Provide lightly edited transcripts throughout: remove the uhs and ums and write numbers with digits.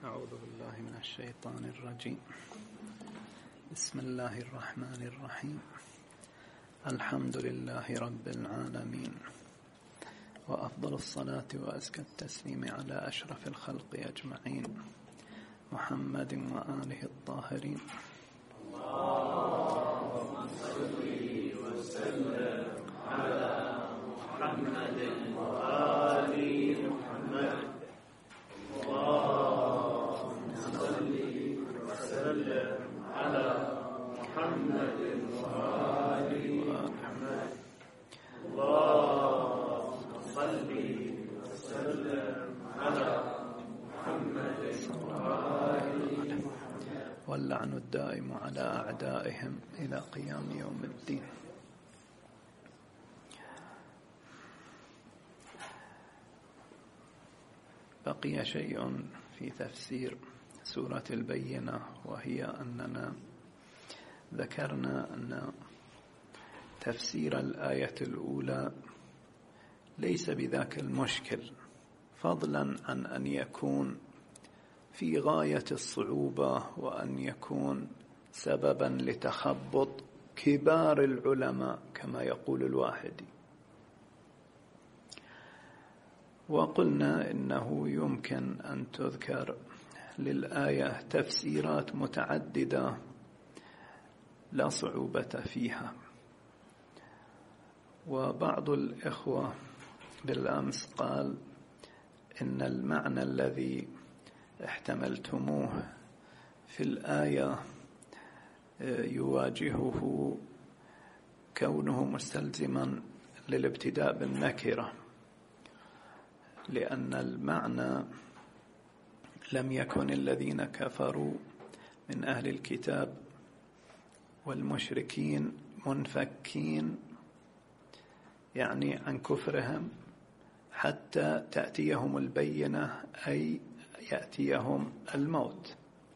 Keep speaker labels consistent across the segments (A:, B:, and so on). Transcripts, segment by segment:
A: أعوذ بالله من الشيطان الرجيم. بسم الله الرحمن الرحيم. الحمد لله رب العالمين، وأفضل الصلاة وأزكى التسليم على أشرف الخلق أجمعين، محمد وآله الطاهرين.
B: اللهم صل وسلم على محمد وآل محمد. اللهم صل وسلم على محمد وآل محمد. اللهم صل وسلم على محمد وآل محمد.
A: واللعن الدائم على أعدائهم إلى قيام يوم الدين. بقي شيء في تفسير سورة البينة، وهي أننا ذكرنا أن تفسير الآية الأولى ليس بذاك المشكل، فضلا عن أن يكون في غاية الصعوبة وأن يكون سببا لتخبط كبار العلماء كما يقول الواحدي. وقلنا إنه يمكن أن تذكر للآية تفسيرات متعددة لا صعوبة فيها. وبعض الإخوة بالأمس قال إن المعنى الذي احتملتموه في الآية يواجهه كونه مستلزما للابتداء بالنكرة، لأن المعنى لم يكن الذين كفروا من أهل الكتاب والمشركين منفكين يعني عن كفرهم حتى تأتيهم البينة، أي يأتيهم الموت.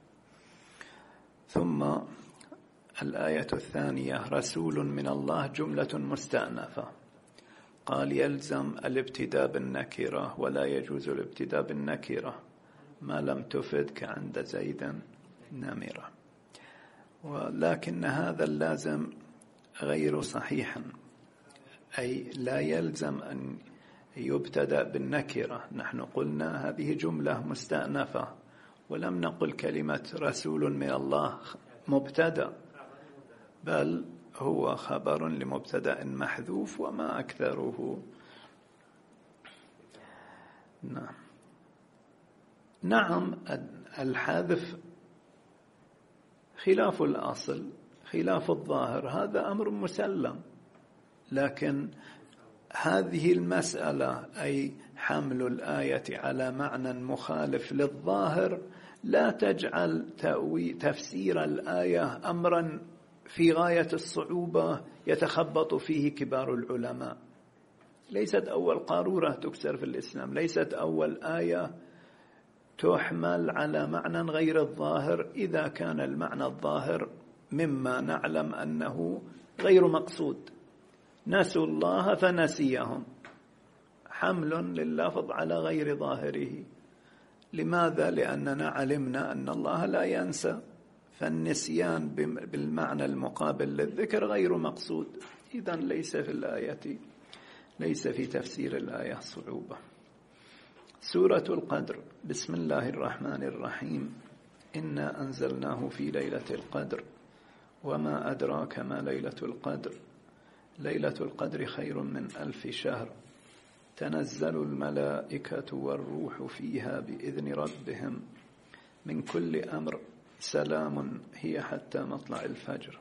A: ثم الآية الثانية رسول من الله جملة مستأنفة، قال يلزم الابتداء بالنكرة ولا يجوز الابتداء بالنكرة ما لم تفد كعند زيد نمرة، ولكن هذا اللازم غير صحيح، أي لا يلزم أن يبتدأ بالنكرة. نحن قلنا هذه جملة مستأنفة ولم نقل كلمة رسول من الله مبتدأ، بل هو خبر لمبتدأ محذوف وما أكثره. نعم الحذف خلاف الأصل، خلاف الظاهر، هذا أمر مسلم، لكن هذه المسألة أي حمل الآية على معنى مخالف للظاهر لا تجعل تفسير الآية أمرا في غاية الصعوبة يتخبط فيه كبار العلماء. ليست أول قارورة تكسر في الإسلام، ليست أول آية تحمل على معنى غير الظاهر إذا كان المعنى الظاهر مما نعلم أنه غير مقصود. نسوا الله فنسيهم، حمل لللفظ على غير ظاهره. لماذا؟ لأننا علمنا أن الله لا ينسى، فالنسيان بالمعنى المقابل للذكر غير مقصود. إذن ليس في الآية، ليس في تفسير الآية صعوبة. سورة القدر. بسم الله الرحمن الرحيم. إنا أنزلناه في ليلة القدر وما أدراك ما ليلة القدر. ليلة القدر خير من 1000 شهر. تنزل الملائكة والروح فيها بإذن ربهم من كل أمر سلام هي حتى مطلع الفجر.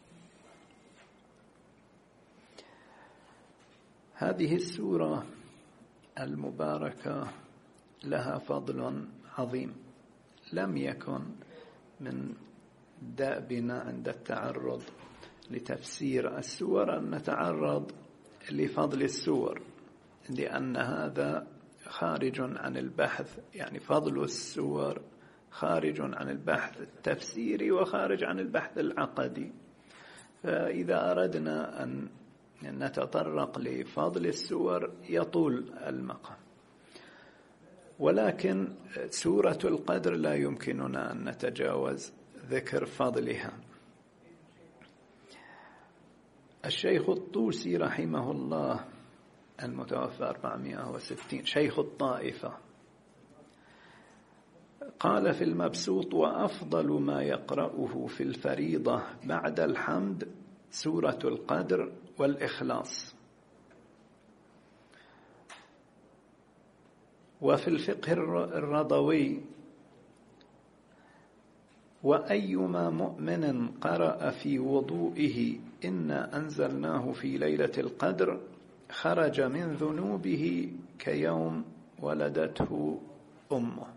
A: هذه السورة المباركة لها فضل عظيم لم يكن من دأبنا عند التعرض لتفسير السور أن نتعرض لفضل السور، لأن هذا خارج عن البحث، يعني فضل السور خارج عن البحث التفسيري وخارج عن البحث العقدي. فإذا أردنا أن نتطرق لفضل السور يطول المقام. ولكن سورة القدر لا يمكننا أن نتجاوز ذكر فضلها. الشيخ الطوسي رحمه الله المتوفى 460 شيخ الطائفة قال في المبسوط: وأفضل ما يقرأه في الفريضة بعد الحمد سورة القدر والإخلاص. وفي الفقه الرضوي: وأيما مؤمن قرأ في وضوئه إنا أنزلناه في ليلة القدر خرج من ذنوبه كيوم ولدته أمه.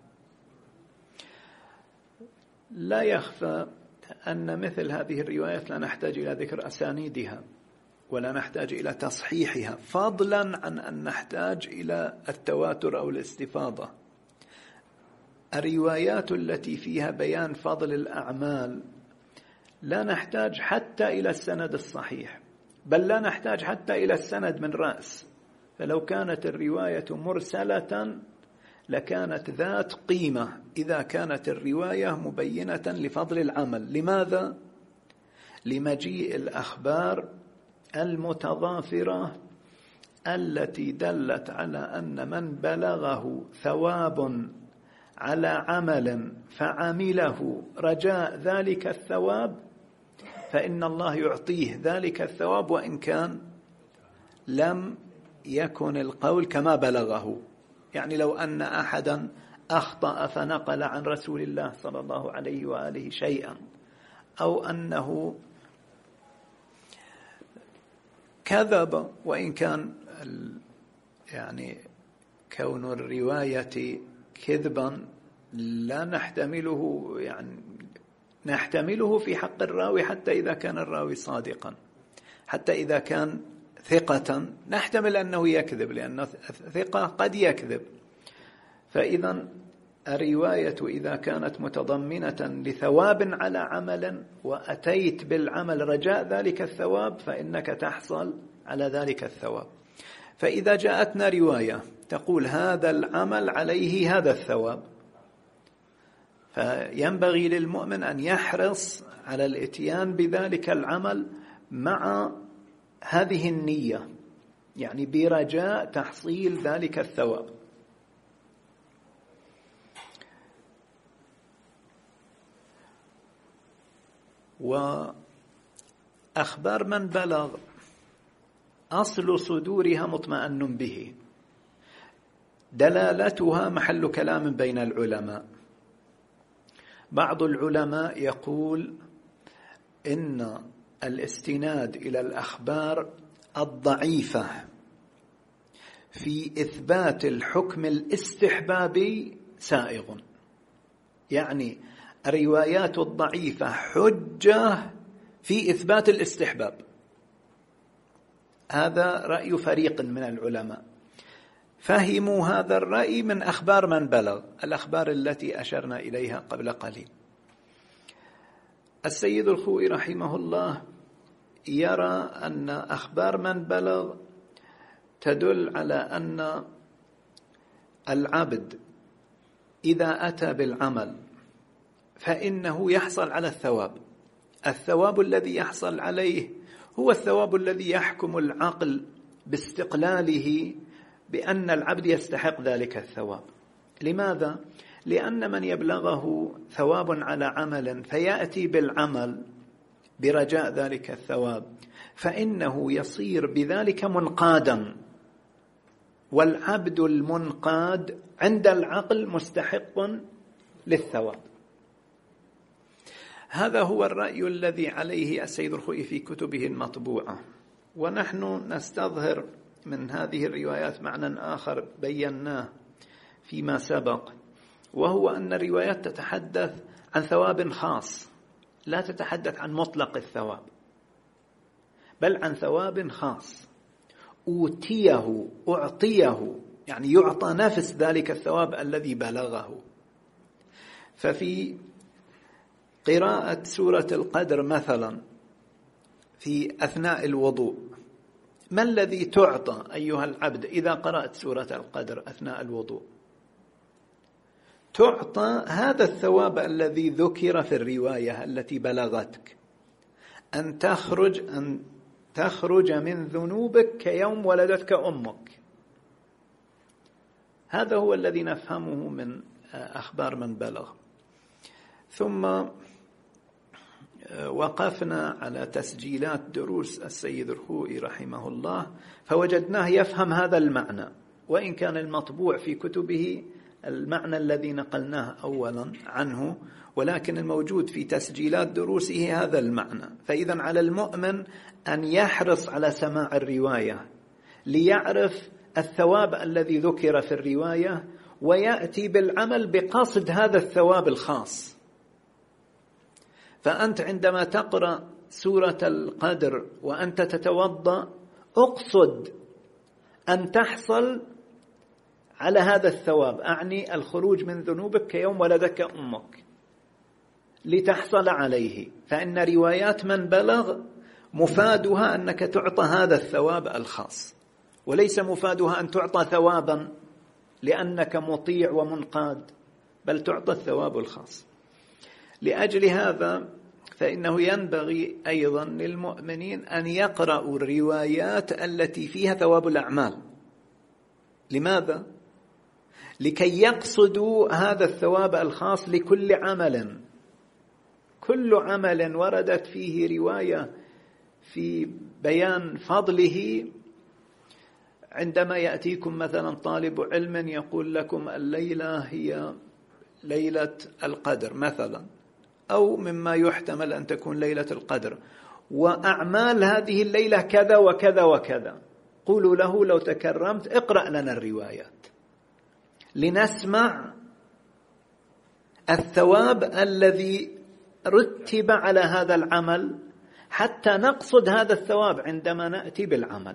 A: لا يخفى أن مثل هذه الروايات لا نحتاج إلى ذكر أسانيدها ولا نحتاج إلى تصحيحها، فضلا عن أن نحتاج إلى التواتر أو الاستفاضة. الروايات التي فيها بيان فضل الأعمال لا نحتاج حتى إلى السند الصحيح، بل لا نحتاج حتى إلى السند من رأس. فلو كانت الرواية مرسلة لكانت ذات قيمة إذا كانت الرواية مبينة لفضل العمل. لماذا؟ لمجيء الأخبار المتضافرة التي دلت على أن من بلغه ثواب على عمل فعمله رجاء ذلك الثواب فإن الله يعطيه ذلك الثواب وإن كان لم يكن القول كما بلغه. يعني لو أن أحدا أخطأ فنقل عن رسول الله صلى الله عليه وآله شيئا، أو أنه كذب وإن كان يعني كون الرواية كذبا لا نحتمله، يعني نحتمله في حق الراوي حتى إذا كان الراوي صادقا، حتى إذا كان ثقة نحتمل أنه يكذب، لأن ثقة قد يكذب. فإذا الرواية إذا كانت متضمنة لثواب على عمل وأتيت بالعمل رجاء ذلك الثواب فإنك تحصل على ذلك الثواب. فإذا جاءتنا رواية تقول هذا العمل عليه هذا الثواب، فينبغي للمؤمن أن يحرص على الاتيان بذلك العمل مع هذه النية، يعني برجاء تحصيل ذلك الثواب. وأخبار من بلغ أصل صدورها مطمئن به، دلالتها محل كلام بين العلماء. بعض العلماء يقول إن الاستناد إلى الأخبار الضعيفة في إثبات الحكم الاستحبابي سائغ، يعني الروايات الضعيفة حجة في إثبات الاستحباب. هذا رأي فريق من العلماء، فهموا هذا الرأي من أخبار من بلغ، الأخبار التي أشرنا إليها قبل قليل. السيد الخوئي رحمه الله يرى أن أخبار من بلغ تدل على أن العبد إذا أتى بالعمل فإنه يحصل على الثواب. الثواب الذي يحصل عليه هو الثواب الذي يحكم العقل باستقلاله بأن العبد يستحق ذلك الثواب. لماذا؟ لأن من يبلغه ثواب على عمل فيأتي بالعمل برجاء ذلك الثواب فإنه يصير بذلك منقادا، والعبد المنقاد عند العقل مستحق للثواب. هذا هو الرأي الذي عليه السيد الخوئي في كتبه المطبوعة. ونحن نستظهر من هذه الروايات معنى آخر بيناه فيما سبق، وهو أن الروايات تتحدث عن ثواب خاص، لا تتحدث عن مطلق الثواب، بل عن ثواب خاص أعطيه، يعني يعطى نفس ذلك الثواب الذي بلغه. ففي قراءة سورة القدر مثلا في أثناء الوضوء، ما الذي تعطى أيها العبد إذا قرأت سورة القدر أثناء الوضوء؟ تعطى هذا الثواب الذي ذكر في الرواية التي بلغتك، أن تخرج من ذنوبك كيوم ولدتك أمك. هذا هو الذي نفهمه من أخبار من بلغ. ثم وقفنا على تسجيلات دروس السيد الخوئي رحمه الله، فوجدناه يفهم هذا المعنى، وإن كان المطبوع في كتبه المعنى الذي نقلناه أولا عنه، ولكن الموجود في تسجيلات دروسه هذا المعنى. فإذا على المؤمن أن يحرص على سماع الرواية ليعرف الثواب الذي ذكر في الرواية، ويأتي بالعمل بقصد هذا الثواب الخاص. فأنت عندما تقرأ سورة القدر وأنت تتوضأ، اقصد أن تحصل على هذا الثواب، أعني الخروج من ذنوبك كيوم ولدك أمك، لتحصل عليه. فإن روايات من بلغ مفادها أنك تعطى هذا الثواب الخاص، وليس مفادها أن تعطى ثوابا لأنك مطيع ومنقاد، بل تعطى الثواب الخاص. لأجل هذا فإنه ينبغي أيضا للمؤمنين أن يقرأوا الروايات التي فيها ثواب الأعمال. لماذا؟ لكي يقصدوا هذا الثواب الخاص لكل عمل. كل عمل وردت فيه رواية في بيان فضله، عندما يأتيكم مثلا طالب علم يقول لكم الليلة هي ليلة القدر مثلا، أو مما يحتمل أن تكون ليلة القدر، وأعمال هذه الليلة كذا وكذا وكذا، قولوا له لو تكرمت اقرأ لنا الروايات لنسمع الثواب الذي رتب على هذا العمل، حتى نقصد هذا الثواب عندما نأتي بالعمل.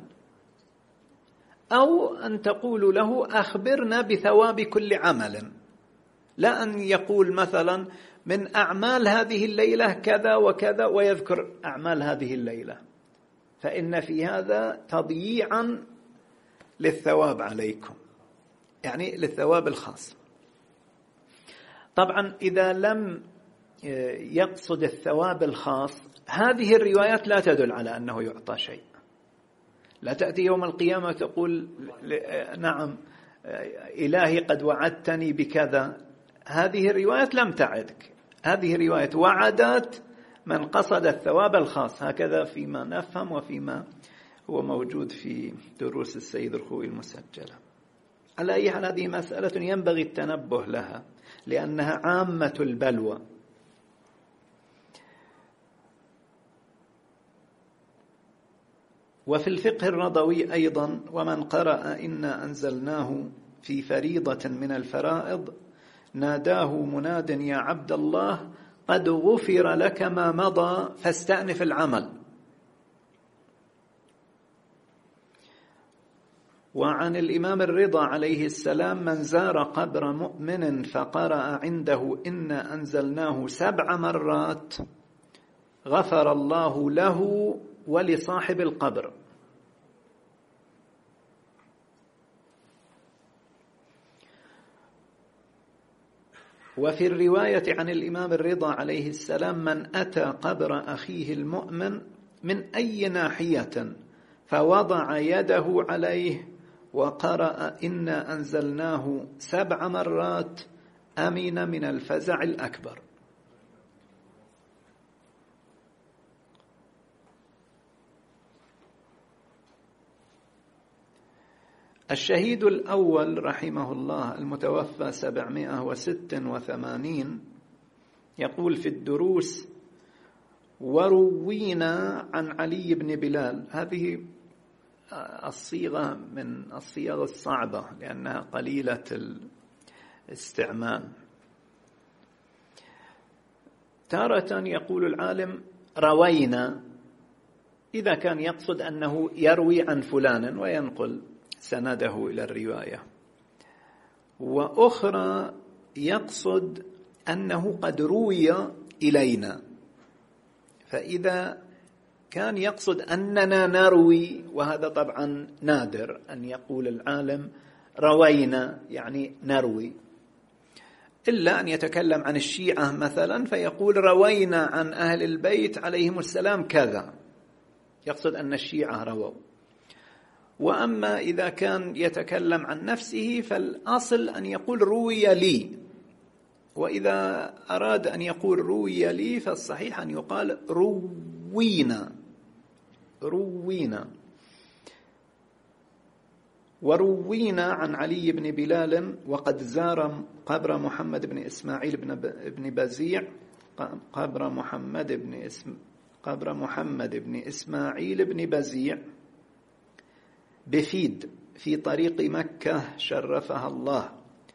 A: أو أن تقولوا له أخبرنا بثواب كل عمل، لا أن يقول مثلا من أعمال هذه الليلة كذا وكذا ويذكر أعمال هذه الليلة، فإن في هذا تضييعا للثواب عليكم، يعني للثواب الخاص. طبعا إذا لم يقصد الثواب الخاص، هذه الروايات لا تدل على أنه يعطى شيء. لا تأتي يوم القيامة تقول نعم إلهي قد وعدتني بكذا، هذه الروايات لم تعدك، هذه الرواية وعدت من قصد الثواب الخاص، هكذا فيما نفهم وفيما هو موجود في دروس السيد الخوئي المسجلة. على أي حال هذه مسألة ينبغي التنبه لها، لأنها عامة البلوى. وفي الفقه الرضوي أيضا: ومن قرأ إنا أنزلناه في فريضة من الفرائض ناداه مناد يا عبد الله قد غفر لك ما مضى فاستأنف العمل. وعن الإمام الرضا عليه السلام: من زار قبر مؤمن فقرأ عنده إنا أنزلناه 7 مرات غفر الله له ولصاحب القبر. وفي الرواية عن الإمام الرضا عليه السلام: من أتى قبر أخيه المؤمن من أي ناحية فوضع يده عليه وقرأ إنا أنزلناه 7 مرات أمن من الفزع الأكبر. الشهيد الأول رحمه الله المتوفى 786 يقول في الدروس: وروينا عن علي بن بلال. هذه الصيغة من الصيغ الصعبة لأنها قليلة الاستعمال. تارة يقول العالم روينا إذا كان يقصد أنه يروي عن فلان وينقل سنده إلى الرواية، وأخرى يقصد أنه قد روي إلينا. فإذا كان يقصد أننا نروي، وهذا طبعا نادر أن يقول العالم روينا يعني نروي، إلا أن يتكلم عن الشيعة مثلا فيقول روينا عن أهل البيت عليهم السلام كذا، يقصد أن الشيعة رووا. وأما إذا كان يتكلم عن نفسه فالأصل أن يقول روي لي، وإذا أراد أن يقول روي لي فالصحيح أن يقال روينا. وروينا عن علي بن بلال وقد زار قبر محمد بن إسماعيل بن بزيع قبر محمد بن إسماعيل بن بزيع بفيد في طريق مكة شرفها الله.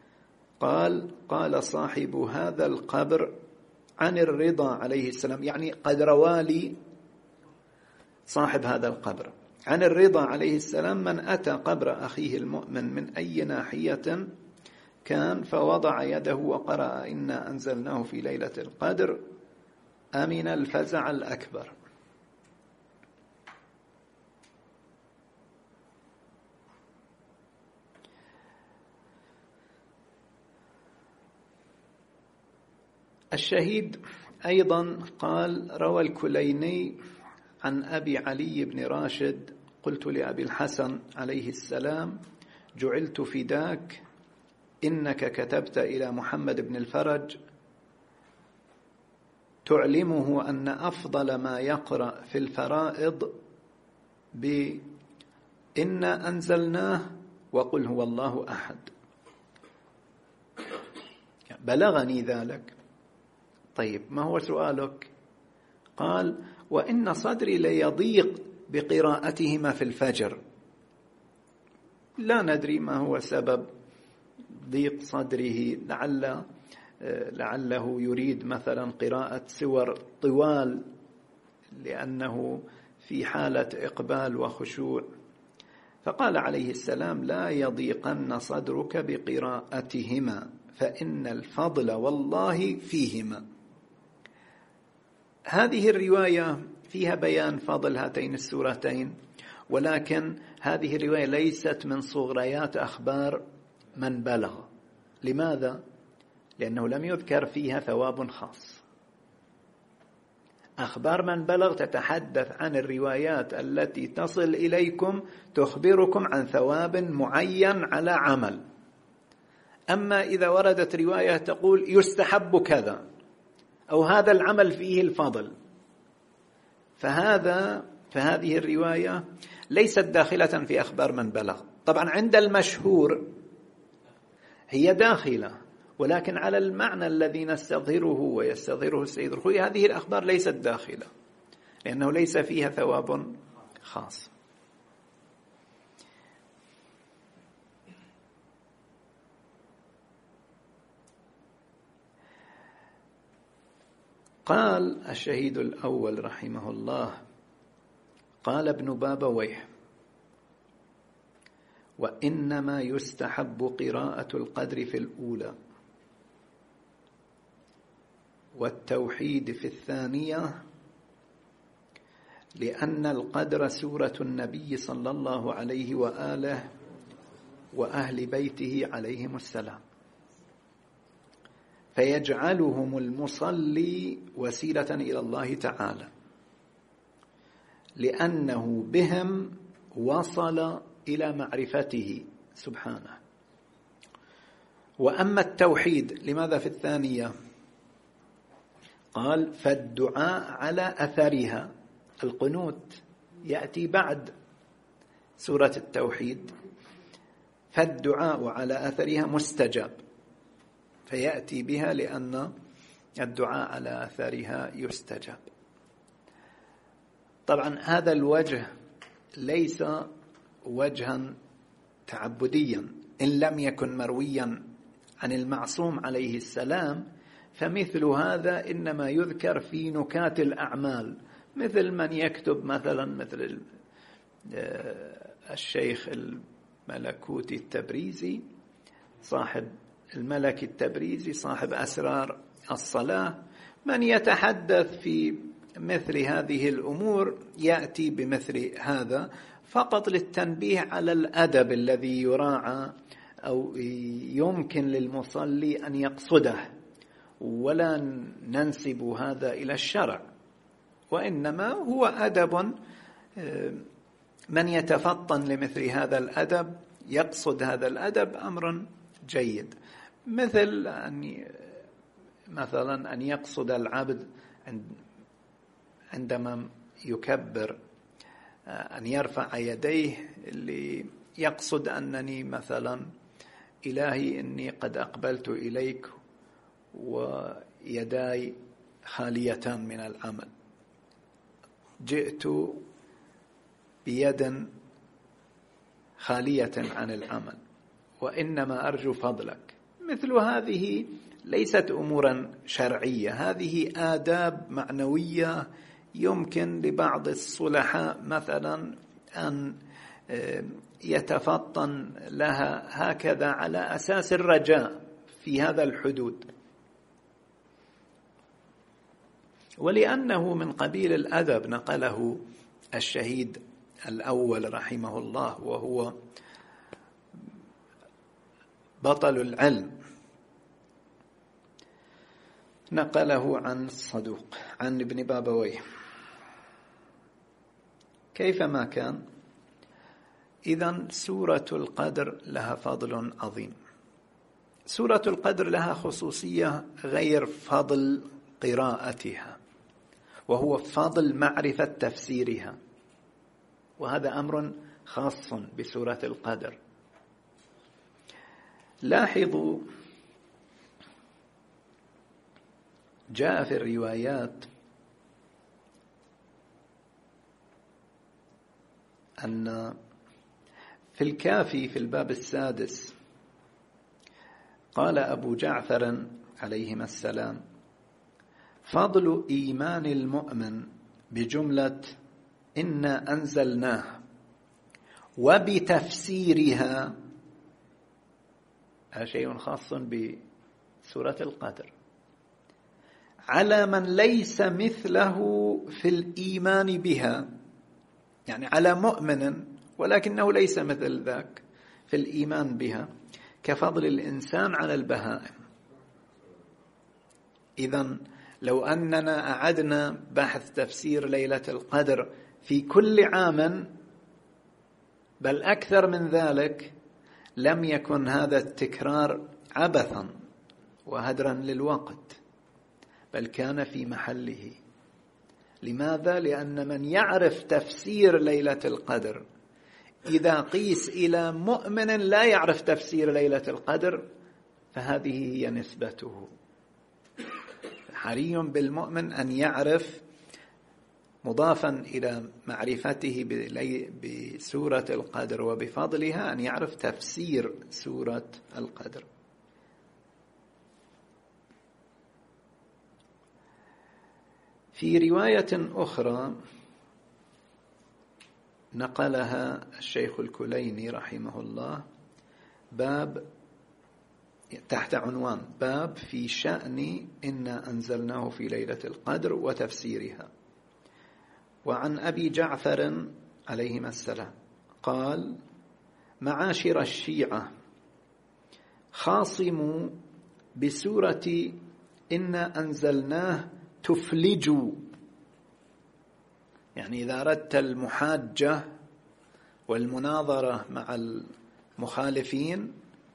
A: قال صاحب هذا القبر عن الرضا عليه السلام، يعني قد روالي صاحب هذا القبر عن الرضا عليه السلام من أتى قبر أخيه المؤمن من أي ناحية كان فوضع يده وقرأ إنا أنزلناه في ليلة القدر أمن الفزع الأكبر. الشهيد أيضا قال روى الكليني عن أبي علي بن راشد قلت لأبي الحسن عليه السلام جعلت فداك إنك كتبت إلى محمد بن الفرج تعلمه أن أفضل ما يقرأ في الفرائض بإنا أنزلناه وقل هو الله أحد. بلغني ذلك. طيب ما هو سؤالك؟ قال وإن صدري ليضيق بقراءتهما في الفجر. لا ندري ما هو سبب ضيق صدره، لعله يريد مثلا قراءة سور طوال لأنه في حالة إقبال وخشوع. فقال عليه السلام لا يضيقن صدرك بقراءتهما فإن الفضل والله فيهما. هذه الرواية فيها بيان فضل هاتين السورتين، ولكن هذه الرواية ليست من صغريات أخبار من بلغ. لماذا؟ لأنه لم يذكر فيها ثواب خاص. أخبار من بلغ تتحدث عن الروايات التي تصل إليكم تخبركم عن ثواب معين على عمل. أما إذا وردت رواية تقول يستحب كذا أو هذا العمل فيه الفضل، فهذه الرواية ليست داخلة في أخبار من بلغ. طبعا عند المشهور هي داخلة، ولكن على المعنى الذي نستظهره ويستظهره السيد الخوئي هذه الأخبار ليست داخلة لأنه ليس فيها ثواب خاص. قال الشهيد الأول رحمه الله قال ابن بابويه وإنما يستحب قراءة القدر في الأولى والتوحيد في الثانية لأن القدر سورة النبي صلى الله عليه وآله وأهل بيته عليهم السلام، فيجعلهم المصلي وسيلة إلى الله تعالى لأنه بهم وصل إلى معرفته سبحانه. وأما التوحيد لماذا في الثانية؟ قال فالدعاء على أثرها، القنوت يأتي بعد سورة التوحيد، فالدعاء على أثرها مستجاب فيأتي بها لأن الدعاء على أثرها يستجاب. طبعا هذا الوجه ليس وجها تعبديا، إن لم يكن مرويا عن المعصوم عليه السلام فمثل هذا إنما يذكر في نكات الأعمال، مثل من يكتب مثل الشيخ الملكوتي التبريزي صاحب الملك التبريزي صاحب أسرار الصلاة، من يتحدث في مثل هذه الأمور يأتي بمثل هذا فقط للتنبيه على الأدب الذي يراعى أو يمكن للمصلي أن يقصده، ولا ننسب هذا إلى الشرع، وإنما هو أدب من يتفطن لمثل هذا الأدب يقصد هذا الأدب أمر جيد، مثل مثلا أن يقصد العبد عندما يكبر أن يرفع يديه، اللي يقصد أنني مثلا إلهي إني قد أقبلت إليك ويداي خاليتان من العمل، جئت بيد خالية عن العمل وإنما أرجو فضلك. مثل هذه ليست أمورا شرعية، هذه آداب معنوية يمكن لبعض الصلحاء مثلا أن يتفطن لها هكذا على أساس الرجاء في هذا الحدود. ولأنه من قبيل الأدب نقله الشهيد الأول رحمه الله، وهو بطل العلم، نقله عن الصدوق عن ابن بابويه. كيفما كان، إذن سورة القدر لها فضل عظيم. سورة القدر لها خصوصية غير فضل قراءتها، وهو فضل معرفة تفسيرها، وهذا أمر خاص بسورة القدر. لاحظوا جاء في الروايات أن في الكافي في الباب السادس قال أبو جعفر عليهما السلام: فضل إيمان المؤمن بجملة إنا أنزلناه وبتفسيرها شيء خاص بسورة القدر على من ليس مثله في الإيمان بها، يعني على مؤمن ولكنه ليس مثل ذاك في الإيمان بها، كفضل الإنسان على البهائم. إذن لو أننا أعدنا بحث تفسير ليلة القدر في كل عام بل أكثر من ذلك، لم يكن هذا التكرار عبثا وهدرا للوقت، بل كان في محله. لماذا؟ لأن من يعرف تفسير ليلة القدر إذا قيس إلى مؤمن لا يعرف تفسير ليلة القدر فهذه هي نسبته. حري بالمؤمن أن يعرف مضافا إلى معرفته بسورة القدر وبفضلها أن يعرف تفسير سورة القدر. في رواية أخرى نقلها الشيخ الكليني رحمه الله، باب تحت عنوان باب في شأن إنا أنزلناه في ليلة القدر وتفسيرها. وعن أبي جعفر عليهما السلام قال: معاشر الشيعة خاصموا بسورة إنا أنزلناه تفلجوا، يعني إذا أردت المحاجة والمناظرة مع المخالفين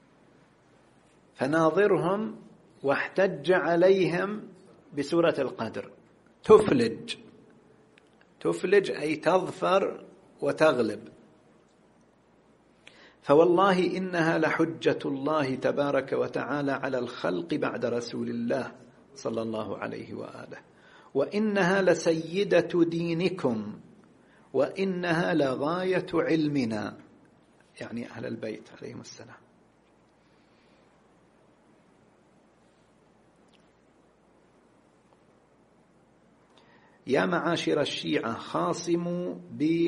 A: فناظرهم واحتج عليهم بسورة القدر. تفلج أي تظفر وتغلب. فوالله إنها لحجة الله تبارك وتعالى على الخلق بعد رسول الله صلى الله عليه وآله، وإنها لسيدة دينكم، وإنها لغاية علمنا، يعني أهل البيت عليهم السلام. يا معاشر الشيعة خاصموا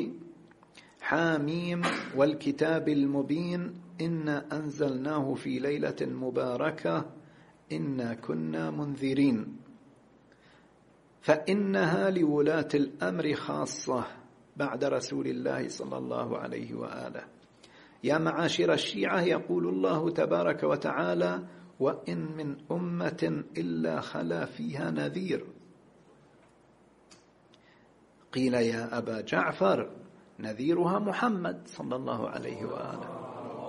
A: بحاميم والكتاب المبين إنا أنزلناه في ليلة مباركة إنا كنا منذرين، فإنها لولاة الأمر خاصة بعد رسول الله صلى الله عليه وآله، يا معاشر الشيعة يقول الله تبارك وتعالى وإن من أمة إلا خلا فيها نذير. قيل يا أبا جعفر نذيرها محمد صلى الله عليه وآله.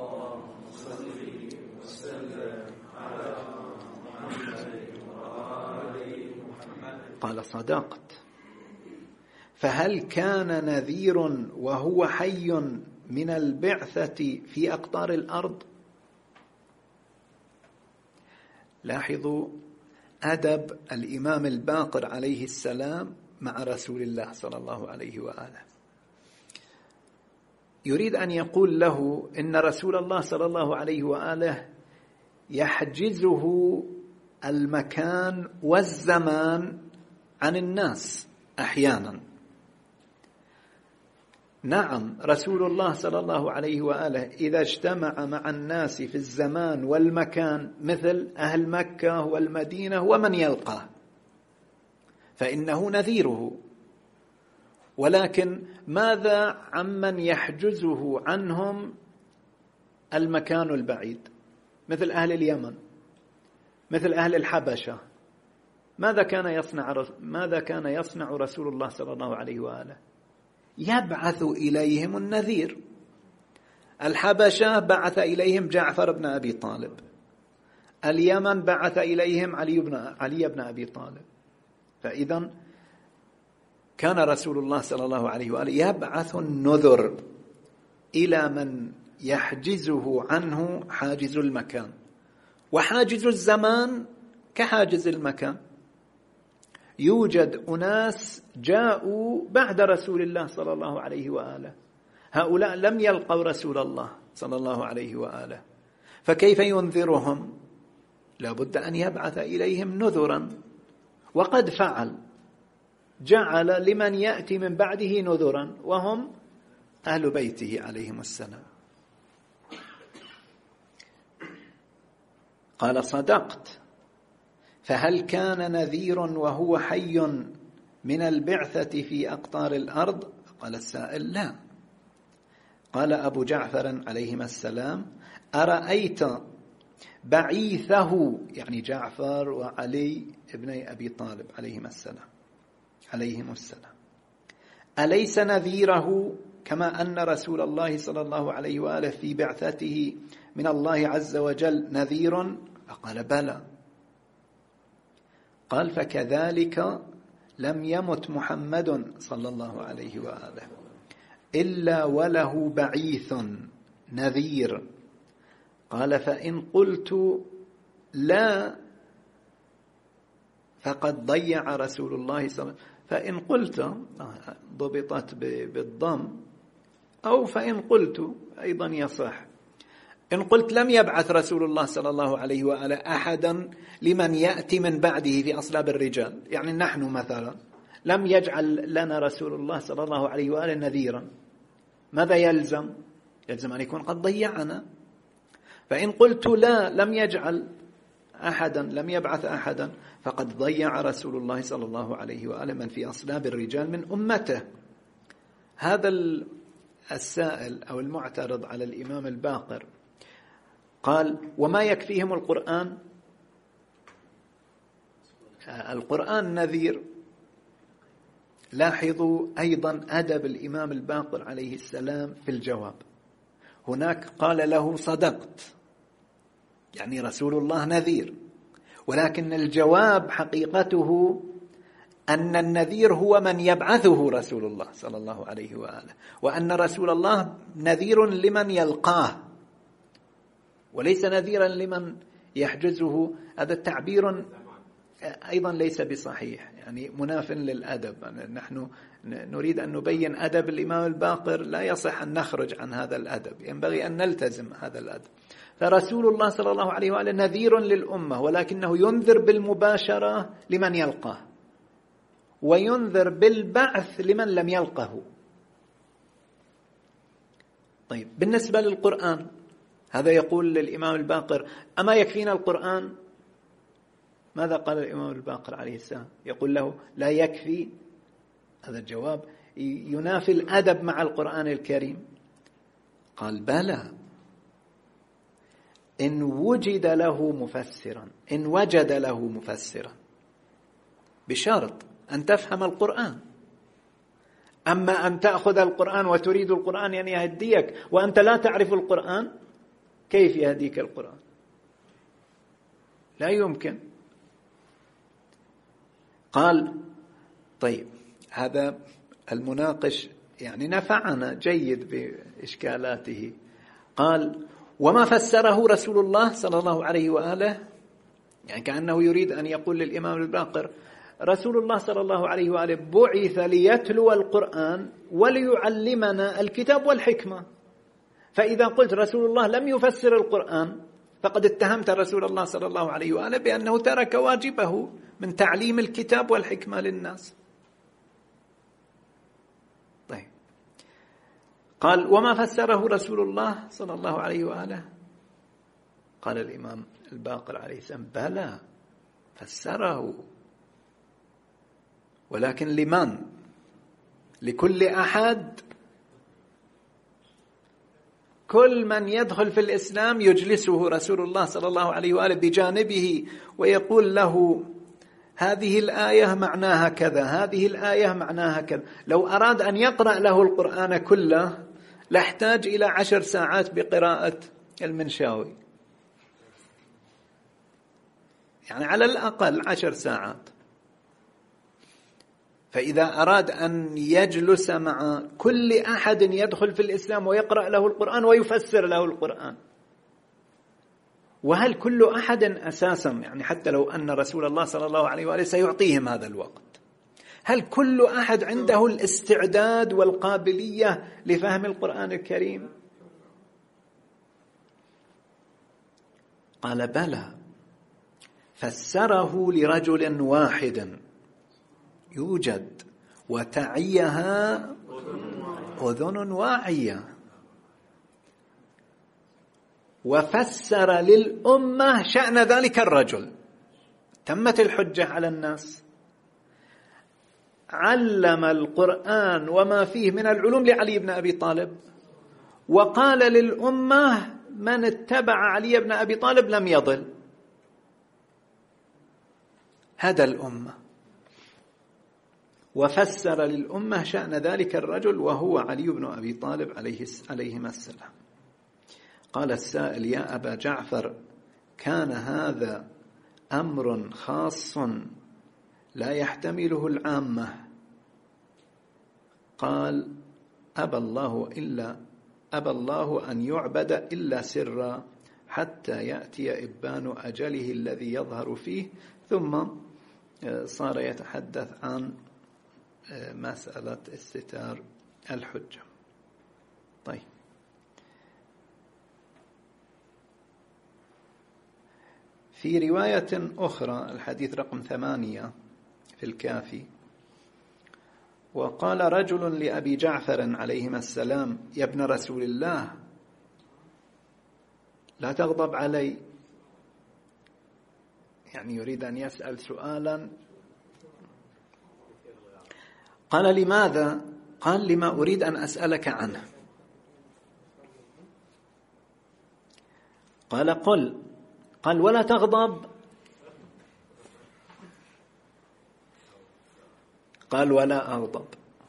A: قال صدقت. فهل كان نذير وهو حي من البعثة في أقطار الأرض؟ لاحظوا أدب الإمام الباقر عليه السلام مع رسول الله صلى الله عليه وآله. يريد أن يقول له إن رسول الله صلى الله عليه وآله يحجزه المكان والزمان عن الناس أحيانا. نعم رسول الله صلى الله عليه وآله إذا اجتمع مع الناس في الزمان والمكان مثل أهل مكة والمدينة ومن يلقاه فإنه نذيره، ولكن ماذا عمن يحجزه عنهم المكان البعيد مثل أهل اليمن مثل أهل الحبشة؟ ماذا كان يصنع رسول الله صلى الله عليه وآله؟ يبعث إليهم النذير. الحبشة بعث إليهم جعفر بن أبي طالب، اليمن بعث إليهم علي بن أبي طالب. فإذا كان رسول الله صلى الله عليه وآله يبعث النذر إلى من يحجزه عنه حاجز المكان، وحاجز الزمان كحاجز المكان. يوجد أناس جاءوا بعد رسول الله صلى الله عليه وآله، هؤلاء لم يلقوا رسول الله صلى الله عليه وآله، فكيف ينذرهم؟ لابد أن يبعث إليهم نذرا، وقد فعل، جعل لمن يأتي من بعده نذرا وهم أهل بيته عليهم السلام. قال صدقت. فهل كان نذير وهو حي من البعثة في أقطار الأرض؟ قال السائل لا. قال أبو جعفر عليهما السلام أرأيت بعيثه، يعني جعفر وعلي ابن أبي طالب عليهم السلام، أليس نذيره كما أن رسول الله صلى الله عليه وآله في بعثته من الله عز وجل نذير؟ فقال بلى. قال فكذلك لم يمت محمد صلى الله عليه وآله إلا وله بعيث نذير. قال فإن قلت لا فقد ضيع رسول الله صلى الله عليه وسلم. فإن قلت ضبطت بالضم، أو فإن قلت أيضا يصح. إن قلت لم يبعث رسول الله صلى الله عليه وآله أحدا لمن يأتي من بعده في أصلاب الرجال، يعني نحن مثلا لم يجعل لنا رسول الله صلى الله عليه وآله نذيرا، ماذا يلزم؟ يلزم أن يكون قد ضيعنا. فإن قلت لا لم يجعل أحدا، لم يبعث أحدا، فقد ضيع رسول الله صلى الله عليه وآله من في أصلاب الرجال من أمته. هذا السائل أو المعترض على الإمام الباقر قال وما يكفيهم القرآن؟ القرآن نذير. لاحظوا أيضا أدب الإمام الباقر عليه السلام في الجواب. هناك قال له صدقت، يعني رسول الله نذير، ولكن الجواب حقيقته أن النذير هو من يبعثه رسول الله صلى الله عليه وآله، وأن رسول الله نذير لمن يلقاه وليس نذيرا لمن يحجزه. هذا التعبير أيضا ليس بصحيح، يعني مناف للأدب. نحن نريد أن نبين أدب الإمام الباقر، لا يصح أن نخرج عن هذا الأدب، ينبغي أن نلتزم هذا الأدب. فرسول الله صلى الله عليه وآله نذير للأمة، ولكنه ينذر بالمباشرة لمن يلقاه، وينذر بالبعث لمن لم يلقه. طيب بالنسبة للقرآن، هذا يقول للإمام الباقر أما يكفينا القرآن؟ ماذا قال الإمام الباقر عليه السلام؟ يقول له لا يكفي. هذا الجواب ينافي الأدب مع القرآن الكريم. قال بلى، إن وجد له مفسرا، إن وجد له مفسرا، بشرط أن تفهم القرآن. أما أن تأخذ القرآن وتريد القرآن يعني يهديك وأنت لا تعرف القرآن، كيف يهديك القرآن؟ لا يمكن. قال طيب هذا المناقش يعني نفعنا جيد بإشكالاته. قال وما فسره رسول الله صلى الله عليه وآله، يعني كأنه يريد أن يقول للإمام الباقر رسول الله صلى الله عليه وآله بعث ليتلو القرآن وليعلمنا الكتاب والحكمة، فإذا قلت رسول الله لم يفسر القرآن فقد اتهمت رسول الله صلى الله عليه وآله بأنه ترك واجبه من تعليم الكتاب والحكمة للناس. طيب قال وما فسره رسول الله صلى الله عليه وآله؟ قال الإمام الباقر عليه السلام بلى فسره، ولكن لمن؟ لكل أحد. كل من يدخل في الإسلام يجلسه رسول الله صلى الله عليه وآله بجانبه ويقول له هذه الآية معناها كذا، هذه الآية معناها كذا. لو أراد أن يقرأ له القرآن كله لاحتاج إلى 10 ساعات بقراءة المنشاوي، يعني على الأقل 10 ساعات. فإذا أراد أن يجلس مع كل أحد يدخل في الإسلام ويقرأ له القرآن ويفسر له القرآن، وهل كل أحد أساسا يعني حتى لو أن رسول الله صلى الله عليه وآله سيعطيهم هذا الوقت، هل كل أحد عنده الاستعداد والقابلية لفهم القرآن الكريم؟ قال بلى فسره لرجل واحد يوجد وتعيها أذن واعية، وفسر للأمة شأن ذلك الرجل. تمت الحجة على الناس. علم القرآن وما فيه من العلوم لعلي بن أبي طالب، وقال للأمة من اتبع علي بن أبي طالب لم يضل. هذا الأمة، وفسر للأمة شأن ذلك الرجل وهو علي بن أبي طالب عليهما السلام. قال السائل يا أبا جعفر كان هذا أمر خاص لا يحتمله العامة؟ قال أبى الله أن يعبد إلا سرا حتى يأتي إبان أجله الذي يظهر فيه. ثم صار يتحدث عن مسألة استتار الحجة. طيب في رواية أخرى الحديث رقم 8 في الكافي، وقال رجل لأبي جعفر عليهما السلام يا ابن رسول الله لا تغضب علي، يعني يريد أن يسأل سؤالا. قال لماذا؟ قال لما أريد أن أسألك عنه. قال قل. قال ولا تغضب؟ قال ولا أغضب.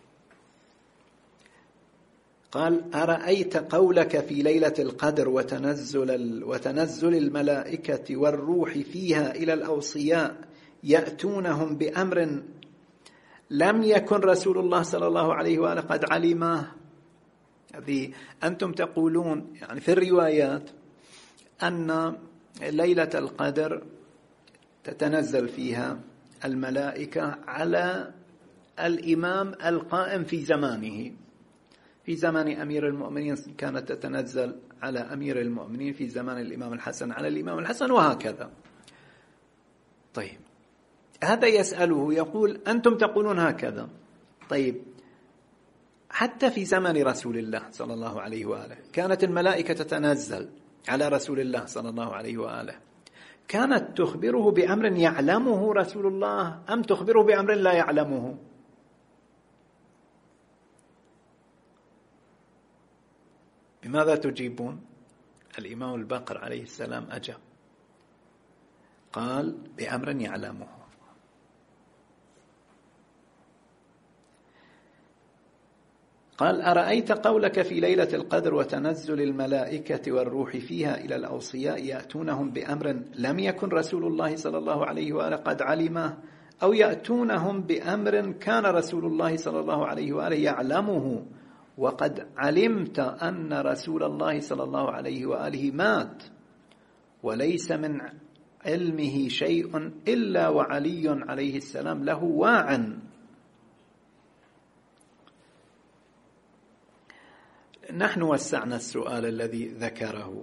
A: قال أرأيت قولك في ليلة القدر وتنزل الملائكة والروح فيها إلى الأوصياء يأتونهم بأمر لم يكن رسول الله صلى الله عليه وآله قد علمه. أنتم تقولون يعني في الروايات أن ليلة القدر تتنزل فيها الملائكة على الإمام القائم في زمانه. في زمان أمير المؤمنين كانت تتنزل على أمير المؤمنين، في زمان الإمام الحسن على الإمام الحسن، وهكذا. طيب هذا يسأله يقول أنتم تقولون هكذا. طيب حتى في زمن رسول الله صلى الله عليه وآله كانت الملائكة تتنزل على رسول الله صلى الله عليه وآله، كانت تخبره بأمر يعلمه رسول الله أم تخبره بأمر لا يعلمه؟ بماذا تجيبون؟ الإمام الباقر عليه السلام أجاب قال بأمر يعلمه. قال أرأيت قولك في ليلة القدر وتنزل الملائكة والروح فيها إلى الأوصياء يأتونهم بأمر لم يكن رسول الله صلى الله عليه وآله قد علمه، أو يأتونهم بأمر كان رسول الله صلى الله عليه وآله يعلمه وقد علمت أن رسول الله صلى الله عليه وآله مات وليس من علمه شيء إلا وعلي عليه السلام له واعٍ. نحن وسعنا السؤال الذي ذكره.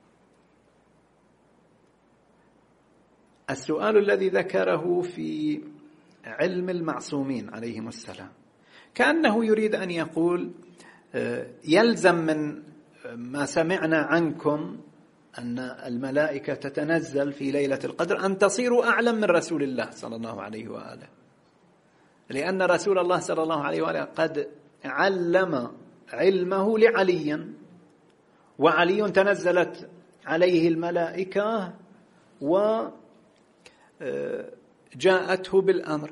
A: السؤال الذي ذكره في علم المعصومين عليهم السلام كأنه يريد أن يقول يلزم من ما سمعنا عنكم أن الملائكة تتنزل في ليلة القدر أن تصيروا أعلم من رسول الله صلى الله عليه وآله، لأن رسول الله صلى الله عليه وآله قد علم علمه لعلي، وعلي تنزلت عليه الملائكة وجاءته بالأمر.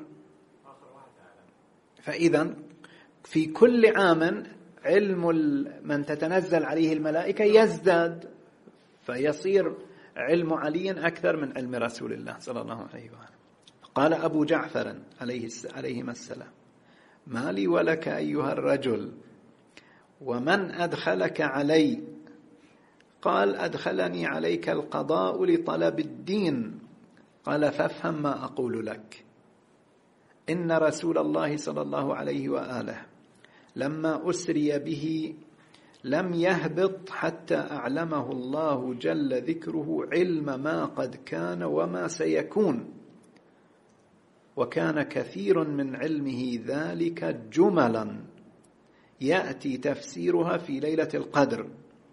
A: فإذا في كل عام علم من تتنزل عليه الملائكة يزداد، فيصير علم علي أكثر من علم رسول الله صلى الله عليه وآله. قال أبو جعفر عليهما السلام ما لي ولك أيها الرجل ومن أدخلك علي؟ قال أدخلني عليك القضاء لطلب الدين. قال فافهم ما أقول لك، إن رسول الله صلى الله عليه وآله لما أسري به لم يهبط حتى أعلمه الله جل ذكره علم ما قد كان وما سيكون، وكان كثير من علمه ذلك جملا يأتي تفسيرها في ليلة القدر.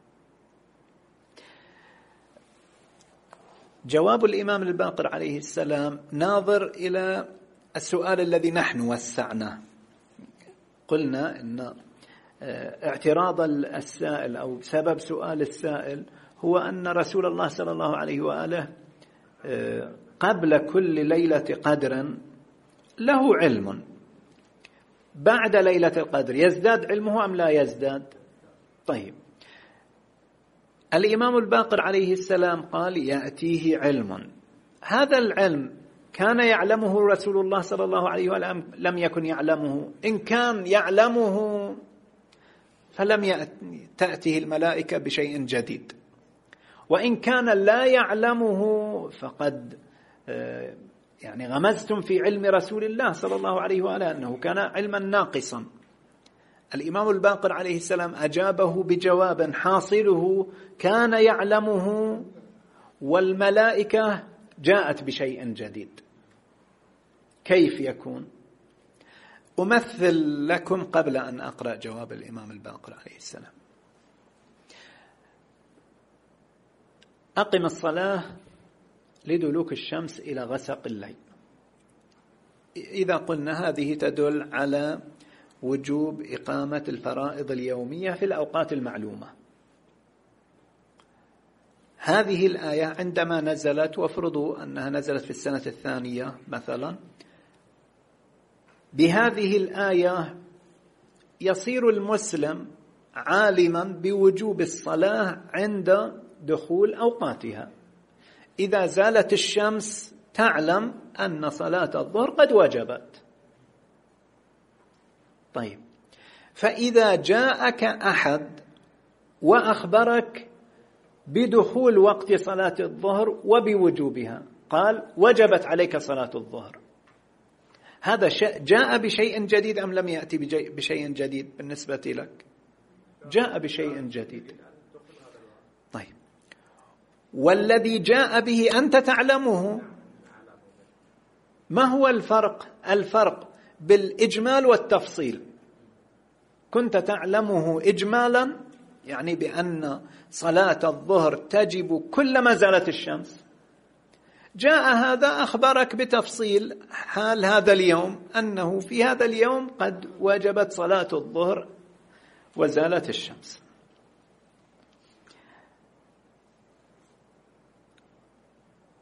A: جواب الإمام الباقر عليه السلام ناظر إلى السؤال الذي نحن وسعناه. قلنا إن اعتراض السائل أو سبب سؤال السائل هو أن رسول الله صلى الله عليه وآله قبل كل ليلة قدر له علم، بعد ليلة القدر يزداد علمه أم لا يزداد؟ طيب، الإمام الباقر عليه السلام قال يأتيه علم، هذا العلم كان يعلمه رسول الله صلى الله عليه وآله لم يكن يعلمه؟ إن كان يعلمه فلم تأتيه الملائكة بشيء جديد، وإن كان لا يعلمه فقد يعني غمزتم في علم رسول الله صلى الله عليه وآله أنه كان علما ناقصا. الإمام الباقر عليه السلام أجابه بجواب حاصله كان يعلمه والملائكة جاءت بشيء جديد. كيف يكون؟ أمثل لكم قبل أن أقرأ جواب الإمام الباقر عليه السلام. أقم الصلاة لدلوك الشمس إلى غسق الليل. إذا قلنا هذه تدل على وجوب إقامة الفرائض اليومية في الأوقات المعلومة. هذه الآية عندما نزلت، وافرضوا أنها نزلت في السنة الثانية مثلا، بهذه الآية يصير المسلم عالما بوجوب الصلاة عند دخول أوقاتها. إذا زالت الشمس تعلم أن صلاة الظهر قد وجبت. طيب، فإذا جاءك أحد وأخبرك بدخول وقت صلاة الظهر وبوجوبها، قال وجبت عليك صلاة الظهر، هذا جاء بشيء جديد أم لم يأتي بشيء جديد بالنسبة لك؟ جاء بشيء جديد. طيب، والذي جاء به أنت تعلمه. ما هو الفرق؟ الفرق بالإجمال والتفصيل. كنت تعلمه إجمالا، يعني بأن صلاة الظهر تجب كلما زالت الشمس. جاء هذا أخبرك بتفصيل حال هذا اليوم، أنه في هذا اليوم قد وجبت صلاة الظهر وزالت الشمس.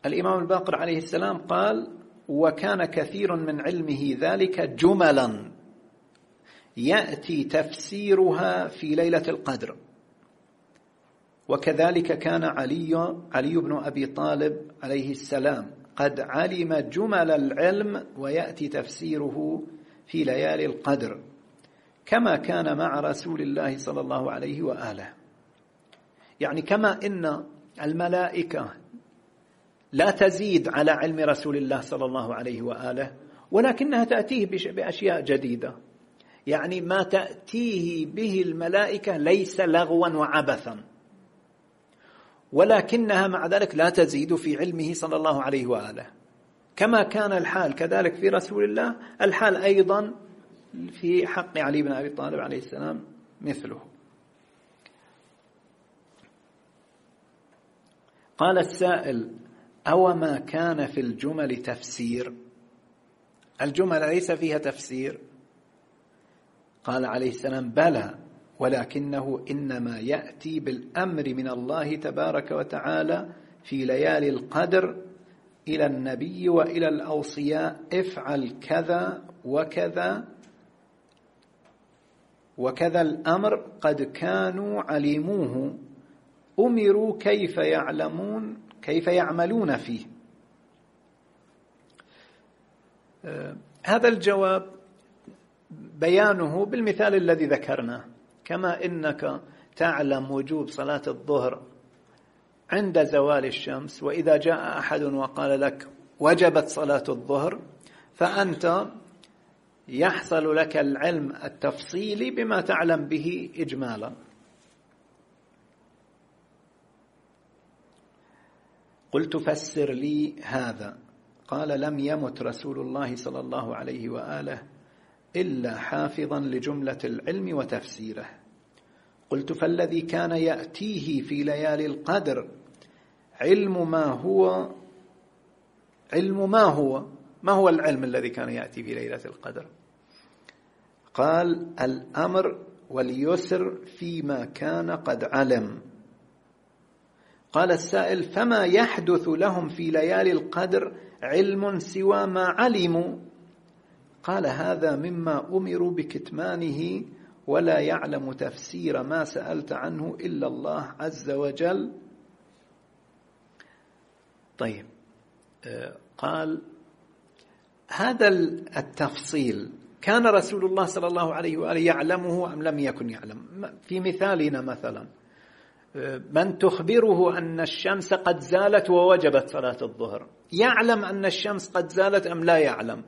A: الإمام الباقر عليه السلام قال: وكان كثير من علمه ذلك جملا يأتي تفسيرها في ليلة القدر. وكذلك كان علي بن أبي طالب عليه السلام قد علم جمل العلم ويأتي تفسيره في ليالي القدر، كما كان مع رسول الله صلى الله عليه وآله. يعني كما إن الملائكة لا تزيد على علم رسول الله صلى الله عليه وآله، ولكنها تأتيه بأشياء جديدة. يعني ما تأتيه به الملائكة ليس لغوا وعبثا، ولكنها مع ذلك لا تزيد في علمه صلى الله عليه وآله. كما كان الحال كذلك في رسول الله، الحال أيضا في حق علي بن أبي طالب عليه السلام مثله. قال السائل: أو ما كان في الجمل تفسير؟ الجمل ليس فيها تفسير؟ قال عليه السلام: بلى، ولكنه إنما يأتي بالأمر من الله تبارك وتعالى في ليالي القدر إلى النبي وإلى الأوصياء: افعل كذا وكذا وكذا الأمر قد كانوا علموه، أمروا كيف يعملون فيه. هذا الجواب بيانه بالمثال الذي ذكرناه. كما إنك تعلم وجوب صلاة الظهر عند زوال الشمس، وإذا جاء أحد وقال لك وجبت صلاة الظهر، فأنت يحصل لك العلم التفصيلي بما تعلم به إجمالا. قلت: فسر لي هذا. قال: لم يمت رسول الله صلى الله عليه وآله إلا حافظا لجملة العلم وتفسيره. قلت: فالذي كان يأتيه في ليالي القدر علم ما هو العلم الذي كان يأتي في ليلة القدر؟ قال: الأمر واليسر فيما كان قد علم. قال السائل: فما يحدث لهم في ليالي القدر علم سوى ما علموا؟ قال: هذا مما أمروا بكتمانه، ولا يعلم تفسير ما سألت عنه إلا الله عز وجل. طيب، قال: هذا التفصيل كان رسول الله صلى الله عليه وآله يعلمه أم لم يكن يعلم؟ في مثالنا مثلا، من تخبره أن الشمس قد زالت ووجبت صلاة الظهر، يعلم أن الشمس قد زالت أم لا يعلم؟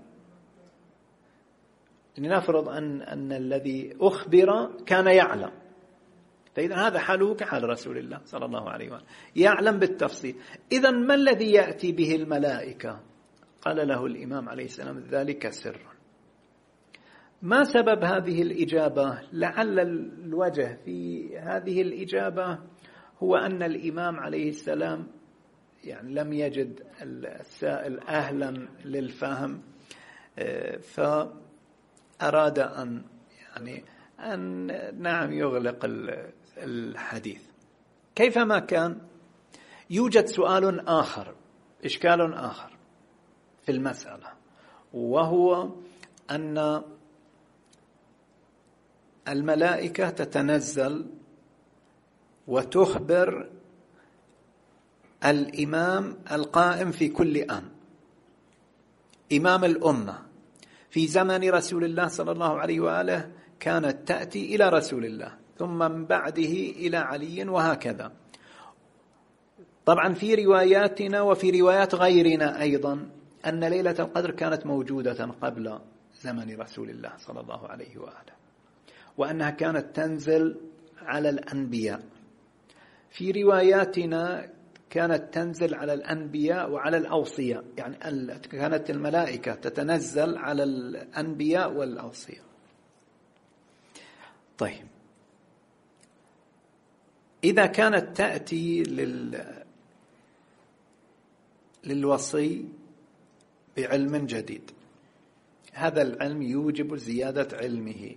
A: لنفرض أن الذي أخبر كان يعلم، فإذا هذا حاله كحال رسول الله صلى الله عليه وآله، يعلم بالتفصيل. إذا ما الذي يأتي به الملائكة؟ قال له الإمام عليه السلام: ذلك سر. ما سبب هذه الإجابة؟ لعل الوجه في هذه الإجابة هو أن الإمام عليه السلام يعني لم يجد السائل أهلا للفهم، فأراد أن يغلق الحديث. كيفما كان، يوجد سؤال آخر، إشكال آخر في المسألة، وهو أن الملائكة تتنزل وتخبر الإمام القائم في كل آن، إمام الأمة في زمن رسول الله صلى الله عليه وآله، كانت تأتي إلى رسول الله، ثم من بعده إلى علي، وهكذا. طبعا في رواياتنا وفي روايات غيرنا أيضا أن ليلة القدر كانت موجودة قبل زمن رسول الله صلى الله عليه وآله، وأنها كانت تنزل على الأنبياء. في رواياتنا كانت تنزل على الأنبياء وعلى الأوصياء، يعني كانت الملائكة تتنزل على الأنبياء والأوصياء. طيب، إذا كانت تأتي للوصي بعلم جديد، هذا العلم يوجب زيادة علمه،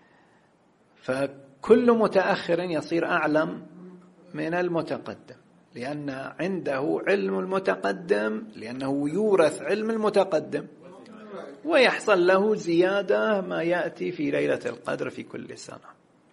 A: فكل متأخر يصير أعلم من المتقدم، لأن عنده علم المتقدم، لأنه يورث علم المتقدم، ويحصل له زيادة ما يأتي في ليلة القدر في كل سنة.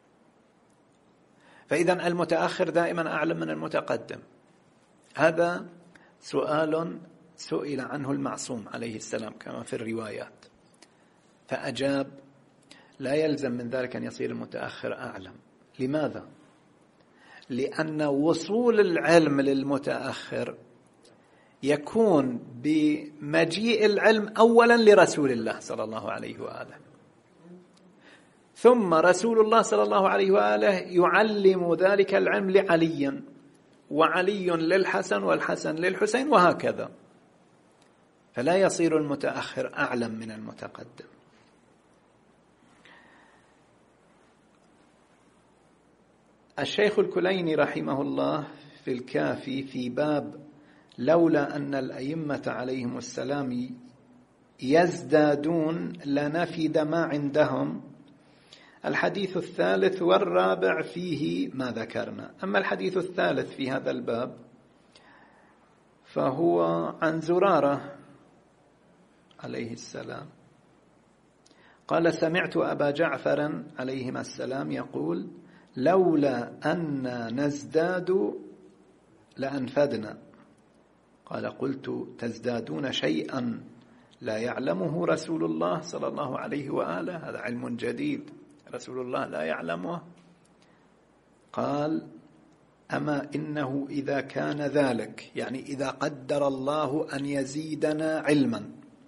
A: فإذا المتأخر دائما أعلم من المتقدم. هذا سؤال سئل عنه المعصوم عليه السلام كما في الروايات، فأجاب: لا يلزم من ذلك أن يصير المتأخر أعلم. لماذا؟ لأن وصول العلم للمتأخر يكون بمجيء العلم أولا لرسول الله صلى الله عليه وآله، ثم رسول الله صلى الله عليه وآله يعلم ذلك العلم لعلي، وعلي للحسن، والحسن للحسين، وهكذا. فلا يصير المتأخر أعلم من المتقدم. الشيخ الكليني رحمه الله في الكافي في باب لولا أن الأئمة عليهم السلام يزدادون لنفد ما عندهم، الحديث الثالث والرابع فيه ما ذكرنا. أما الحديث الثالث في هذا الباب فهو عن زرارة عليه السلام قال: سمعت أبا جعفر عليهما السلام يقول: لولا أن نزداد لأنفدنا. قال: قلت: تزدادون شيئا لا يعلمه رسول الله صلى الله عليه وآله؟ هذا علم جديد رسول الله لا يعلمه. قال: أما إنه إذا كان ذلك، يعني إذا قدر الله أن يزيدنا علما،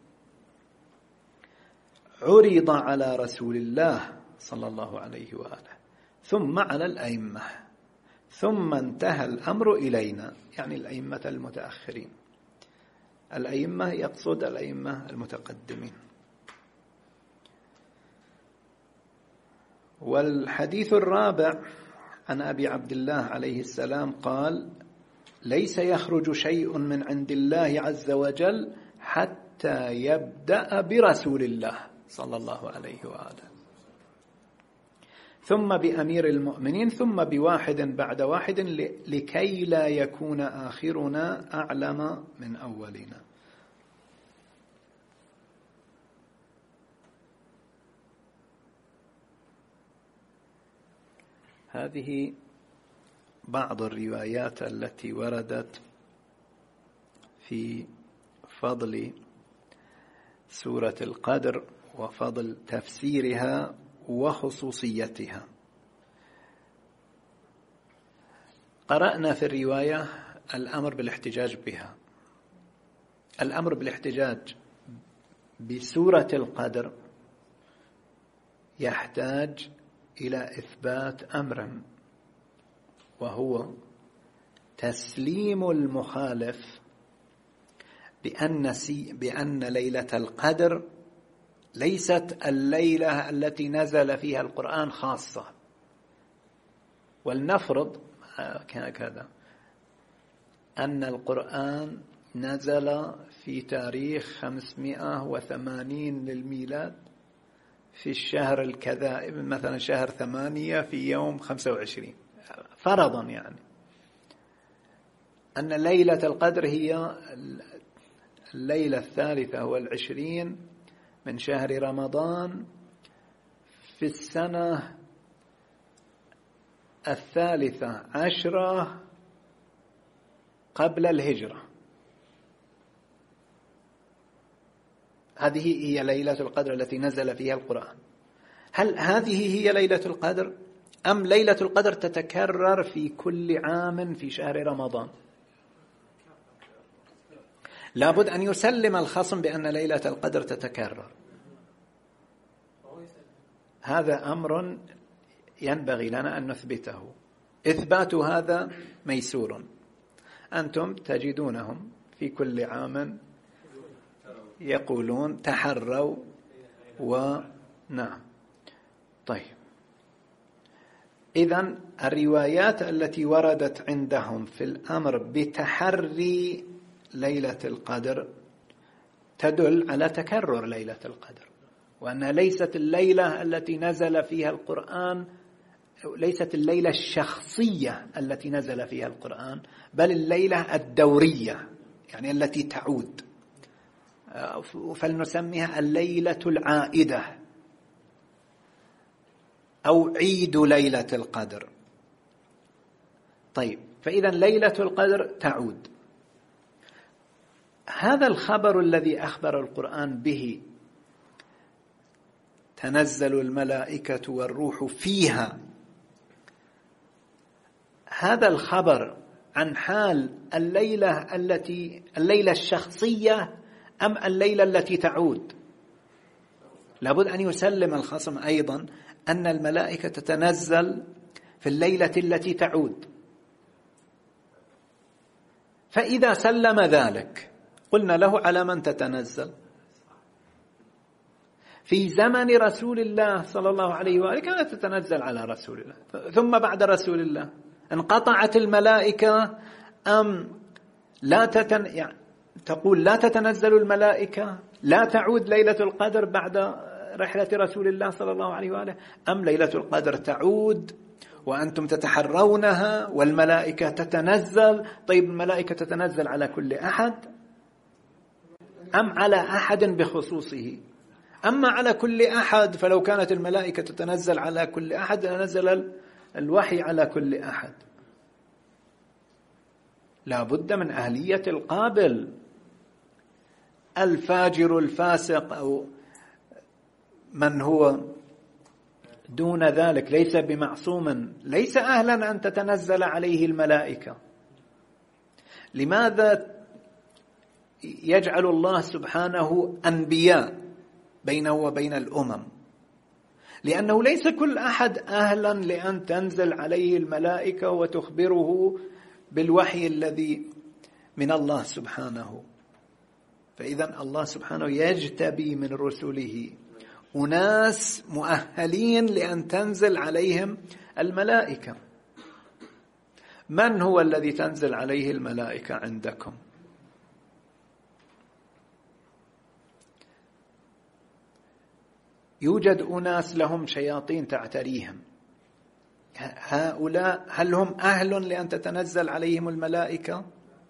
A: عرض على رسول الله صلى الله عليه وآله ثم على الأئمة، ثم انتهى الأمر إلينا، يعني الأئمة المتأخرين. الأئمة يقصد الأئمة المتقدمين. والحديث الرابع عن أبي عبد الله عليه السلام قال: ليس يخرج شيء من عند الله عز وجل حتى يبدأ برسول الله صلى الله عليه وآله، ثم بأمير المؤمنين، ثم بواحد بعد واحد، لكي لا يكون آخرنا أعلم من أولنا. هذه بعض الروايات التي وردت في فضل سورة القدر وفضل تفسيرها وخصوصيتها. قرأنا في الرواية الأمر بالاحتجاج بها. الأمر بالاحتجاج بسورة القدر يحتاج إلى إثبات أمر، وهو تسليم المخالف بأن ليلة القدر ليست الليلة التي نزل فيها القرآن خاصة. ولنفرض كذا أن القرآن نزل في تاريخ 580 للميلاد في الشهر الكذا، مثلا شهر 8 في يوم 25، فرضا يعني أن ليلة القدر هي الليلة 23 من شهر رمضان في السنة 13 قبل الهجرة. هذه هي ليلة القدر التي نزل فيها القرآن. هل هذه هي ليلة القدر، أم ليلة القدر تتكرر في كل عام في شهر رمضان؟ لابد أن يسلم الخصم بأن ليلة القدر تتكرر. هذا أمر ينبغي لنا أن نثبته. إثبات هذا ميسور، أنتم تجدونهم في كل عام يقولون تحروا ونعم. طيب، إذن الروايات التي وردت عندهم في الأمر بتحري ليلة القدر تدل على تكرر ليلة القدر، وأنها ليست الليلة التي نزل فيها القرآن ليست الليلة الشخصية التي نزل فيها القرآن، بل الليلة الدورية، يعني التي تعود، فلنسميها الليلة العائدة أو عيد ليلة القدر. طيب، فإذا ليلة القدر تعود. هذا الخبر الذي أخبر القرآن به تنزل الملائكة والروح فيها، هذا الخبر عن حال الليلة الشخصية أم الليلة التي تعود؟ لابد أن يسلم الخصم أيضا أن الملائكة تتنزل في الليلة التي تعود. فإذا سلم ذلك قلنا له: على من تتنزل؟ في زمن رسول الله صلى الله عليه وآله كانت تتنزل على رسول الله، ثم بعد رسول الله انقطعت الملائكة أم لا يعني تقول لا تتنزل الملائكة، لا تعود ليلة القدر بعد رحلة رسول الله صلى الله عليه وآله، أم ليلة القدر تعود وأنتم تتحرونها والملائكة تتنزل؟ طيب، الملائكة تتنزل على كل أحد أم على أحد بخصوصه؟ أما على كل أحد فلو كانت الملائكة تتنزل على كل أحد لنزل الوحي على كل أحد. لا بد من أهلية القابل. الفاجر الفاسق أو من هو دون ذلك ليس بمعصوم، ليس أهلا أن تتنزل عليه الملائكة. لماذا يجعل الله سبحانه أنبياء بينه وبين الأمم؟ لأنه ليس كل أحد أهلا لأن تنزل عليه الملائكة وتخبره بالوحي الذي من الله سبحانه. فإذا الله سبحانه يجتبي من رسله أناس مؤهلين لأن تنزل عليهم الملائكة. من هو الذي تنزل عليه الملائكة عندكم؟ يوجد أناس لهم شياطين تعتريهم، هؤلاء هل هم أهل لأن تتنزل عليهم الملائكة؟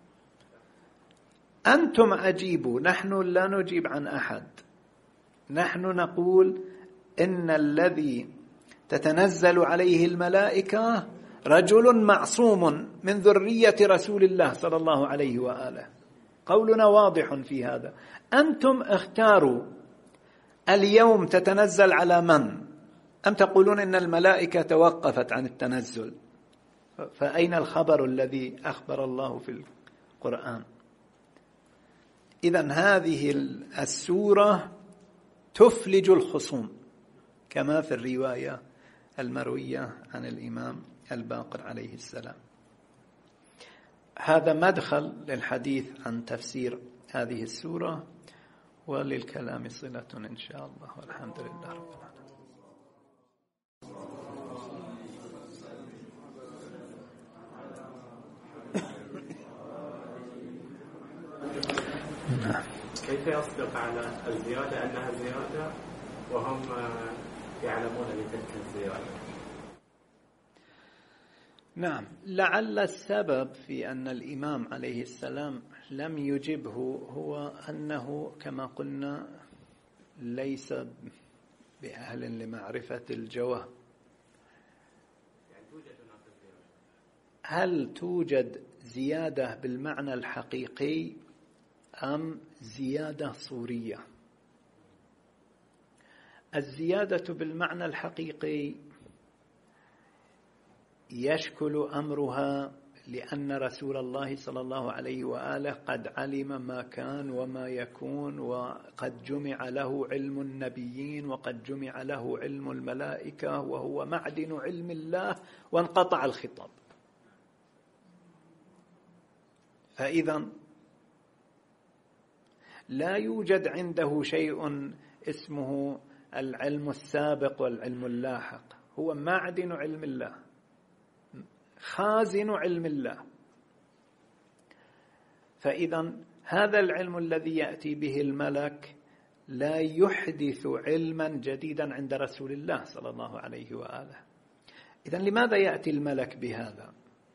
A: أنتم أجيبوا، نحن لا نجيب عن أحد. نحن نقول إن الذي تتنزل عليه الملائكة رجل معصوم من ذرية رسول الله صلى الله عليه وآله. قولنا واضح في هذا. أنتم اختاروا اليوم تتنزل على من؟ أم تقولون إن الملائكة توقفت عن التنزل؟ فأين الخبر الذي أخبر الله في القرآن؟ إذن هذه السورة تفلج الخصوم كما في الرواية المروية عن الإمام الباقر عليه السلام. هذا مدخل للحديث عن تفسير هذه السورة، وللكلام صلة إن شاء الله، والحمد لله رب العالمين.
B: كيف يصدق على الزيادة أنها زيادة وهم يعلمون بتلك الزيادة؟
A: نعم، لعل السبب في أن الإمام عليه السلام لم يجبه هو أنه كما قلنا ليس بأهل لمعرفة الجواب. هل توجد زيادة بالمعنى الحقيقي أم زيادة صورية؟ الزيادة بالمعنى الحقيقي يشكل أمرها لأن رسول الله صلى الله عليه وآله قد علم ما كان وما يكون، وقد جمع له علم النبيين وقد جمع له علم الملائكة، وهو معدن علم الله، وانقطع الخطاب. فإذا لا يوجد عنده شيء اسمه العلم السابق والعلم اللاحق، هو معدن علم الله، خازن علم الله. فإذا هذا العلم الذي يأتي به الملك لا يحدث علما جديدا عند رسول الله صلى الله عليه وآله، إذن لماذا يأتي الملك بهذا؟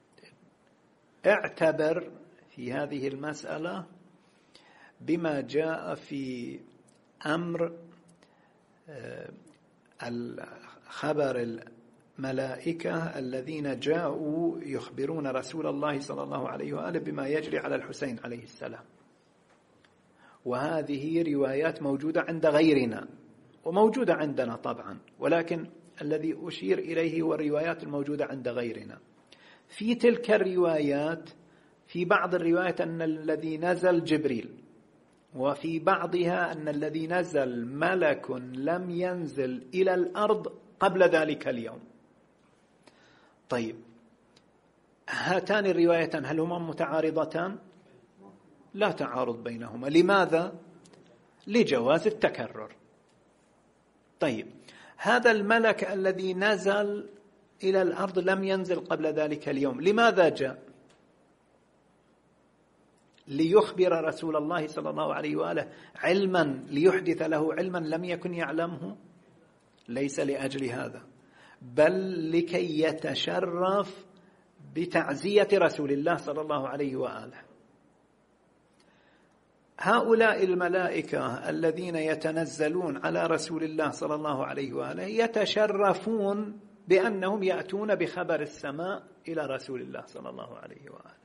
A: اعتبر في هذه المسألة بما جاء في أمر خبر الملائكة الذين جاءوا يخبرون رسول الله صلى الله عليه وآله بما يجري على الحسين عليه السلام. وهذه روايات موجودة عند غيرنا وموجودة عندنا طبعا، ولكن الذي أشير إليه هو الروايات الموجودة عند غيرنا. في تلك الروايات في بعض الروايات أن الذي نزل جبريل، وفي بعضها أن الذي نزل ملك لم ينزل إلى الأرض قبل ذلك اليوم. طيب، هاتان الروايتان هل هما متعارضتان؟ لا تعارض بينهما. لماذا؟ لجواز التكرر. طيب، هذا الملك الذي نزل إلى الأرض لم ينزل قبل ذلك اليوم، لماذا جاء؟ ليخبر رسول الله صلى الله عليه وآله علما، ليحدث له علما لم يكن يعلمه؟ ليس لأجل هذا، بل لكي يتشرف بتعزية رسول الله صلى الله عليه وآله. هؤلاء الملائكة الذين يتنزلون على رسول الله صلى الله عليه وآله يتشرفون بأنهم يأتون بخبر السماء إلى رسول الله صلى الله عليه وآله،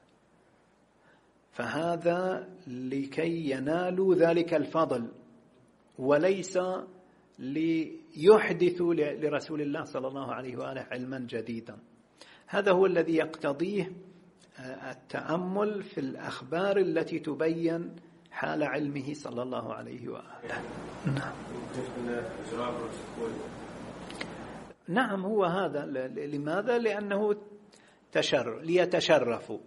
A: فهذا لكي ينالوا ذلك الفضل، وليس ليحدثوا لرسول الله صلى الله عليه وآله علما جديدا. هذا هو الذي يقتضيه التأمل في الأخبار التي تبين حال علمه صلى الله عليه وآله. نعم، هو هذا. لماذا؟ لأنه ليتشرفوا.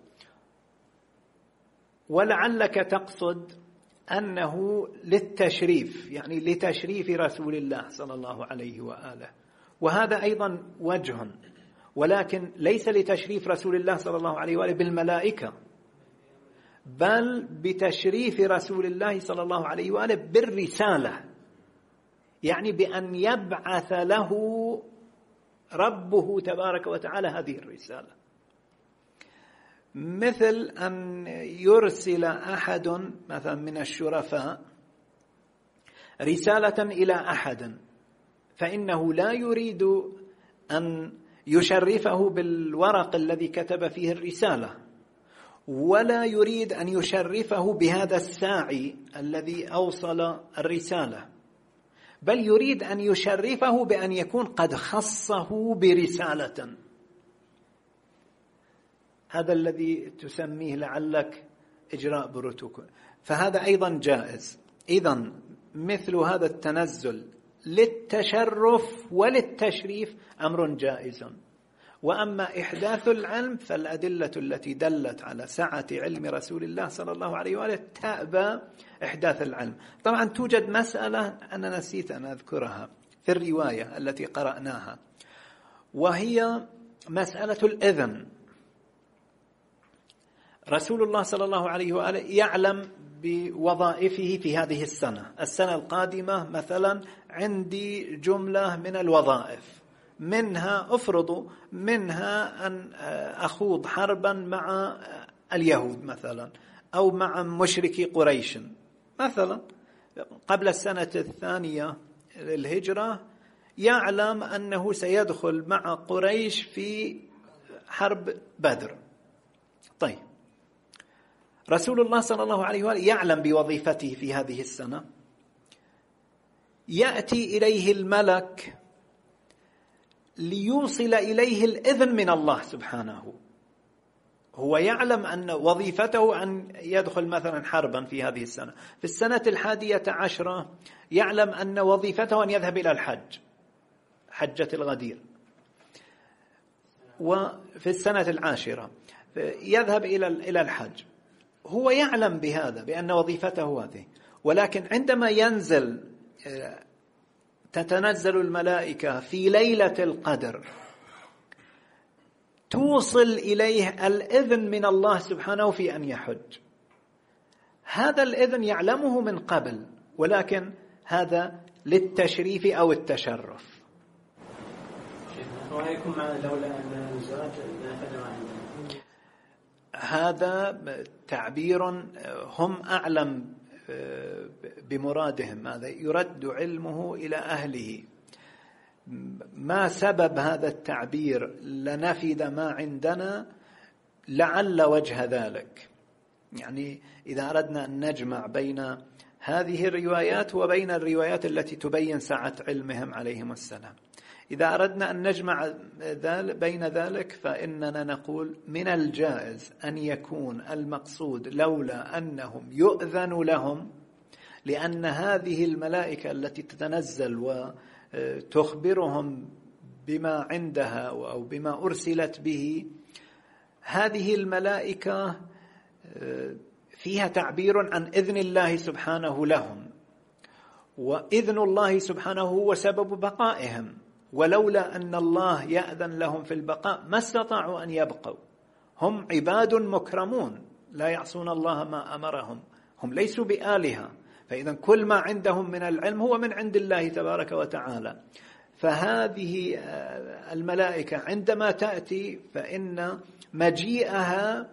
A: ولعلك تقصد أنه للتشريف، يعني لتشريف رسول الله صلى الله عليه وآله، وهذا أيضا وجه، ولكن ليس لتشريف رسول الله صلى الله عليه وآله بالملائكة، بل بتشريف رسول الله صلى الله عليه وآله بالرسالة، يعني بأن يبعث له ربه تبارك وتعالى هذه الرسالة. مثل أن يرسل أحد مثلا من الشرفاء رسالة إلى أحد، فإنه لا يريد أن يشرفه بالورق الذي كتب فيه الرسالة، ولا يريد أن يشرفه بهذا الساعي الذي أوصل الرسالة، بل يريد أن يشرفه بأن يكون قد خصه برسالة. هذا الذي تسميه لعلك إجراء بروتوكول، فهذا أيضا جائز. إذن مثل هذا التنزل للتشرف وللتشريف أمر جائز. وأما إحداث العلم فالأدلة التي دلت على سعة علم رسول الله صلى الله عليه وآله تأبى إحداث العلم. طبعا توجد مسألة أنا نسيت أن أذكرها في الرواية التي قرأناها، وهي مسألة الإذن. رسول الله صلى الله عليه وآله يعلم بوظائفه في هذه السنة القادمة، مثلا عندي جملة من الوظائف، منها أفرض منها أن أخوض حربا مع اليهود مثلا، أو مع مشركي قريش مثلا قبل السنة 2 للهجرة، يعلم أنه سيدخل مع قريش في حرب بدر. طيب، رسول الله صلى الله عليه وآله يعلم بوظيفته في هذه السنة، يأتي إليه الملك ليوصل إليه الإذن من الله سبحانه. هو يعلم أن وظيفته أن يدخل مثلا حربا في هذه السنة. في السنة 11 يعلم أن وظيفته أن يذهب إلى الحج، حجة الغدير. وفي السنة 10 يذهب إلى الحج. هو يعلم بهذا، بأن وظيفته هذه، ولكن عندما ينزل تتنزل الملائكة في ليلة القدر توصل إليه الإذن من الله سبحانه في أن يحج. هذا الإذن يعلمه من قبل، ولكن هذا للتشريف أو التشرف.
C: رأيكم لولا أن الزواج لأخذ ما عندنا؟
A: هذا تعبير هم أعلم بمرادهم، هذا يرد علمه إلى أهله. ما سبب هذا التعبير لنفد ما عندنا؟ لعل وجه ذلك، يعني إذا أردنا أن نجمع بين هذه الروايات وبين الروايات التي تبين سعة علمهم عليهم السلام، إذا أردنا أن نجمع بين ذلك فإننا نقول من الجائز أن يكون المقصود لولا أنهم يؤذن لهم، لأن هذه الملائكة التي تتنزل وتخبرهم بما عندها أو بما أرسلت به، هذه الملائكة فيها تعبير عن إذن الله سبحانه لهم، وإذن الله سبحانه هو سبب بقائهم، ولولا أن الله يأذن لهم في البقاء ما استطاعوا أن يبقوا. هم عباد مكرمون لا يعصون الله ما أمرهم، هم ليسوا بآلهة، فإذا كل ما عندهم من العلم هو من عند الله تبارك وتعالى. فهذه الملائكة عندما تأتي فإن مجيئها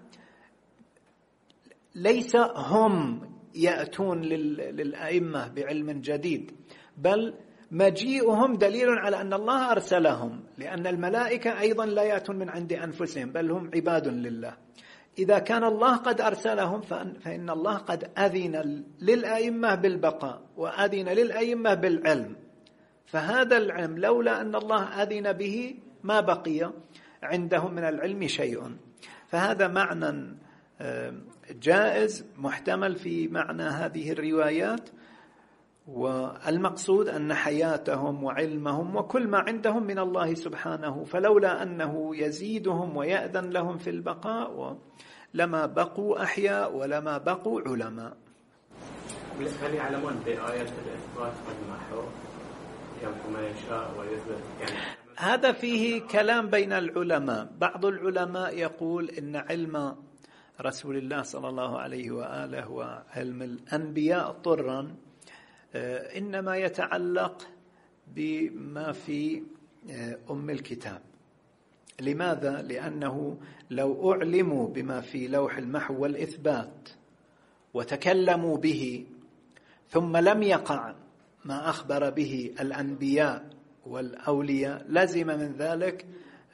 A: ليس هم يأتون للأئمة بعلم جديد، بل مجيئهم دليل على أن الله أرسلهم، لأن الملائكة أيضا لا يأتون من عند أنفسهم بل هم عباد لله. إذا كان الله قد أرسلهم فإن الله قد أذن للأئمة بالبقاء وأذن للأئمة بالعلم، فهذا العلم لولا أن الله أذن به ما بقي عندهم من العلم شيء. فهذا معنى جائز محتمل في معنى هذه الروايات، والمقصود أن حياتهم وعلمهم وكل ما عندهم من الله سبحانه، فلولا أنه يزيدهم ويأذن لهم في البقاء لما بقوا أحياء ولما بقوا علماء.
B: هل يعلمون بآيات الإثبات والمحو يمحو ما يشاء ويثبت؟ يعني
A: هذا فيه كلام بين العلماء. بعض العلماء يقول إن علم رسول الله صلى الله عليه وآله وعلم الأنبياء طرا إنما يتعلق بما في أم الكتاب. لماذا؟ لأنه لو أعلموا بما في لوح المحو والإثبات وتكلموا به ثم لم يقع ما أخبر به الأنبياء والأولياء لزم من ذلك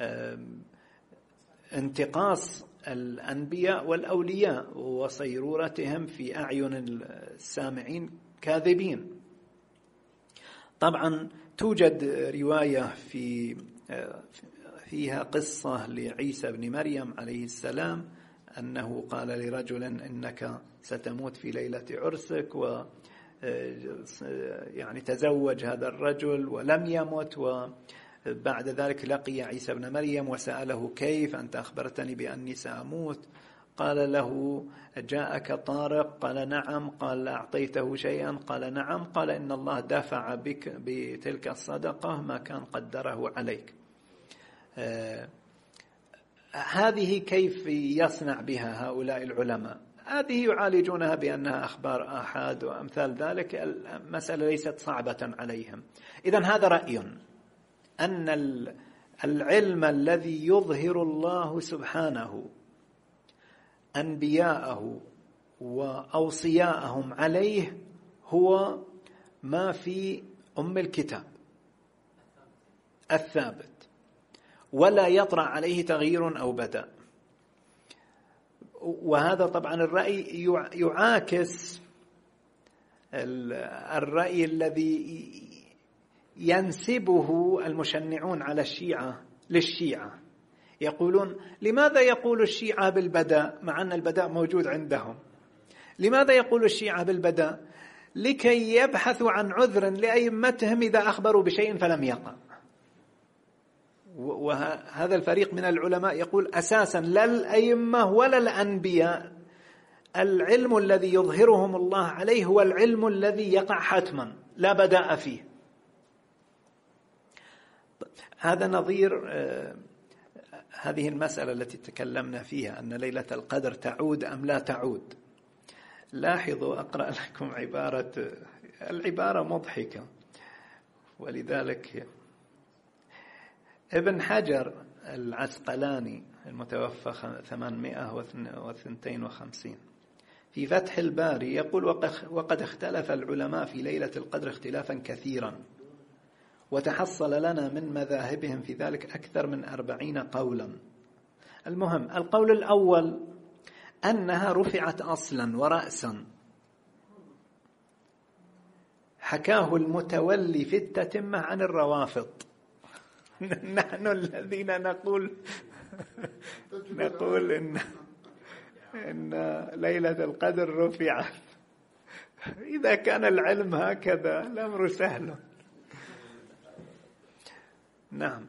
A: انتقاص الأنبياء والأولياء وصيرورتهم في أعين السامعين كاذبين. طبعا توجد رواية فيها قصة لعيسى بن مريم عليه السلام أنه قال لرجل إنك ستموت في ليلة عرسك، يعني تزوج هذا الرجل ولم يمت، وبعد ذلك لقي عيسى بن مريم وسأله كيف أنت أخبرتني بأني سأموت؟ قال له جاءك طارق؟ قال نعم. قال أعطيته شيئا؟ قال نعم. قال إن الله دفع بك بتلك الصدقة ما كان قدره عليك. هذه كيف يصنع بها هؤلاء العلماء؟ هذه يعالجونها بأنها أخبار آحاد وأمثال ذلك، المسألة ليست صعبة عليهم. إذن هذا رأي أن العلم الذي يظهر الله سبحانه أنبياءه وأوصياءهم عليه هو ما في أم الكتاب الثابت، ولا يطرأ عليه تغيير أو بدء. وهذا طبعا الرأي يعاكس الرأي الذي ينسبه المشنعون على الشيعة للشيعة. يقولون لماذا يقول الشيعة بالبدء مع أن البدء موجود عندهم؟ لماذا يقول الشيعة بالبدء؟ لكي يبحثوا عن عذر لأئمتهم إذا أخبروا بشيء فلم يقع. وهذا الفريق من العلماء يقول أساسا لا الأئمة ولا الأنبياء العلم الذي يظهرهم الله عليه هو العلم الذي يقع حتما لا بداء فيه. هذا نظير هذه المسألة التي تكلمنا فيها أن ليلة القدر تعود أم لا تعود. لاحظوا أقرأ لكم العبارة مضحكة، ولذلك ابن حجر العسقلاني المتوفى 852 في فتح الباري يقول: وقد اختلف العلماء في ليلة القدر اختلافا كثيرا، وتحصل لنا من مذاهبهم في ذلك أكثر من 40 قولا. المهم، القول الأول أنها رفعت أصلا ورأسا، حكاه المتولي في التتمة عن الروافض. نحن الذين نقول إن ليلة القدر رفعت. إذا كان العلم هكذا الأمر سهل. نعم.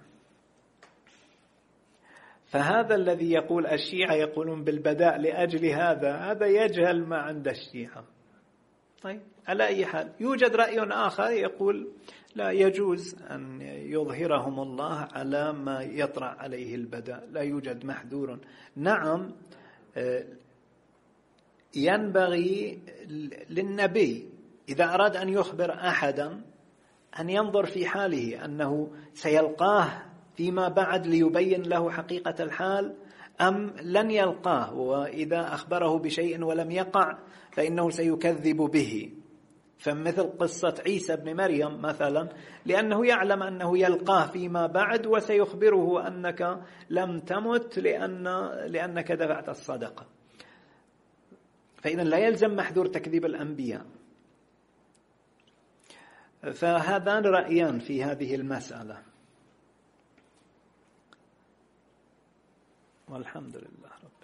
A: فهذا الذي يقول الشيعة يقولون بالبداء لأجل هذا يجهل ما عند الشيعة. طيب، على أي حال يوجد رأي آخر يقول لا يجوز أن يظهرهم الله على ما يطرأ عليه البداء، لا يوجد محذور. نعم، ينبغي للنبي إذا أراد أن يخبر أحدا أن ينظر في حاله، أنه سيلقاه فيما بعد ليبين له حقيقة الحال أم لن يلقاه، وإذا أخبره بشيء ولم يقع فإنه سيكذب به. فمثل قصة عيسى بن مريم مثلا، لأنه يعلم أنه يلقاه فيما بعد وسيخبره أنك لم تمت لأنك دفعت الصدقة. فإذا لا يلزم محذور تكذيب الأنبياء. فهذان رأيان في هذه المسألة، والحمد لله رب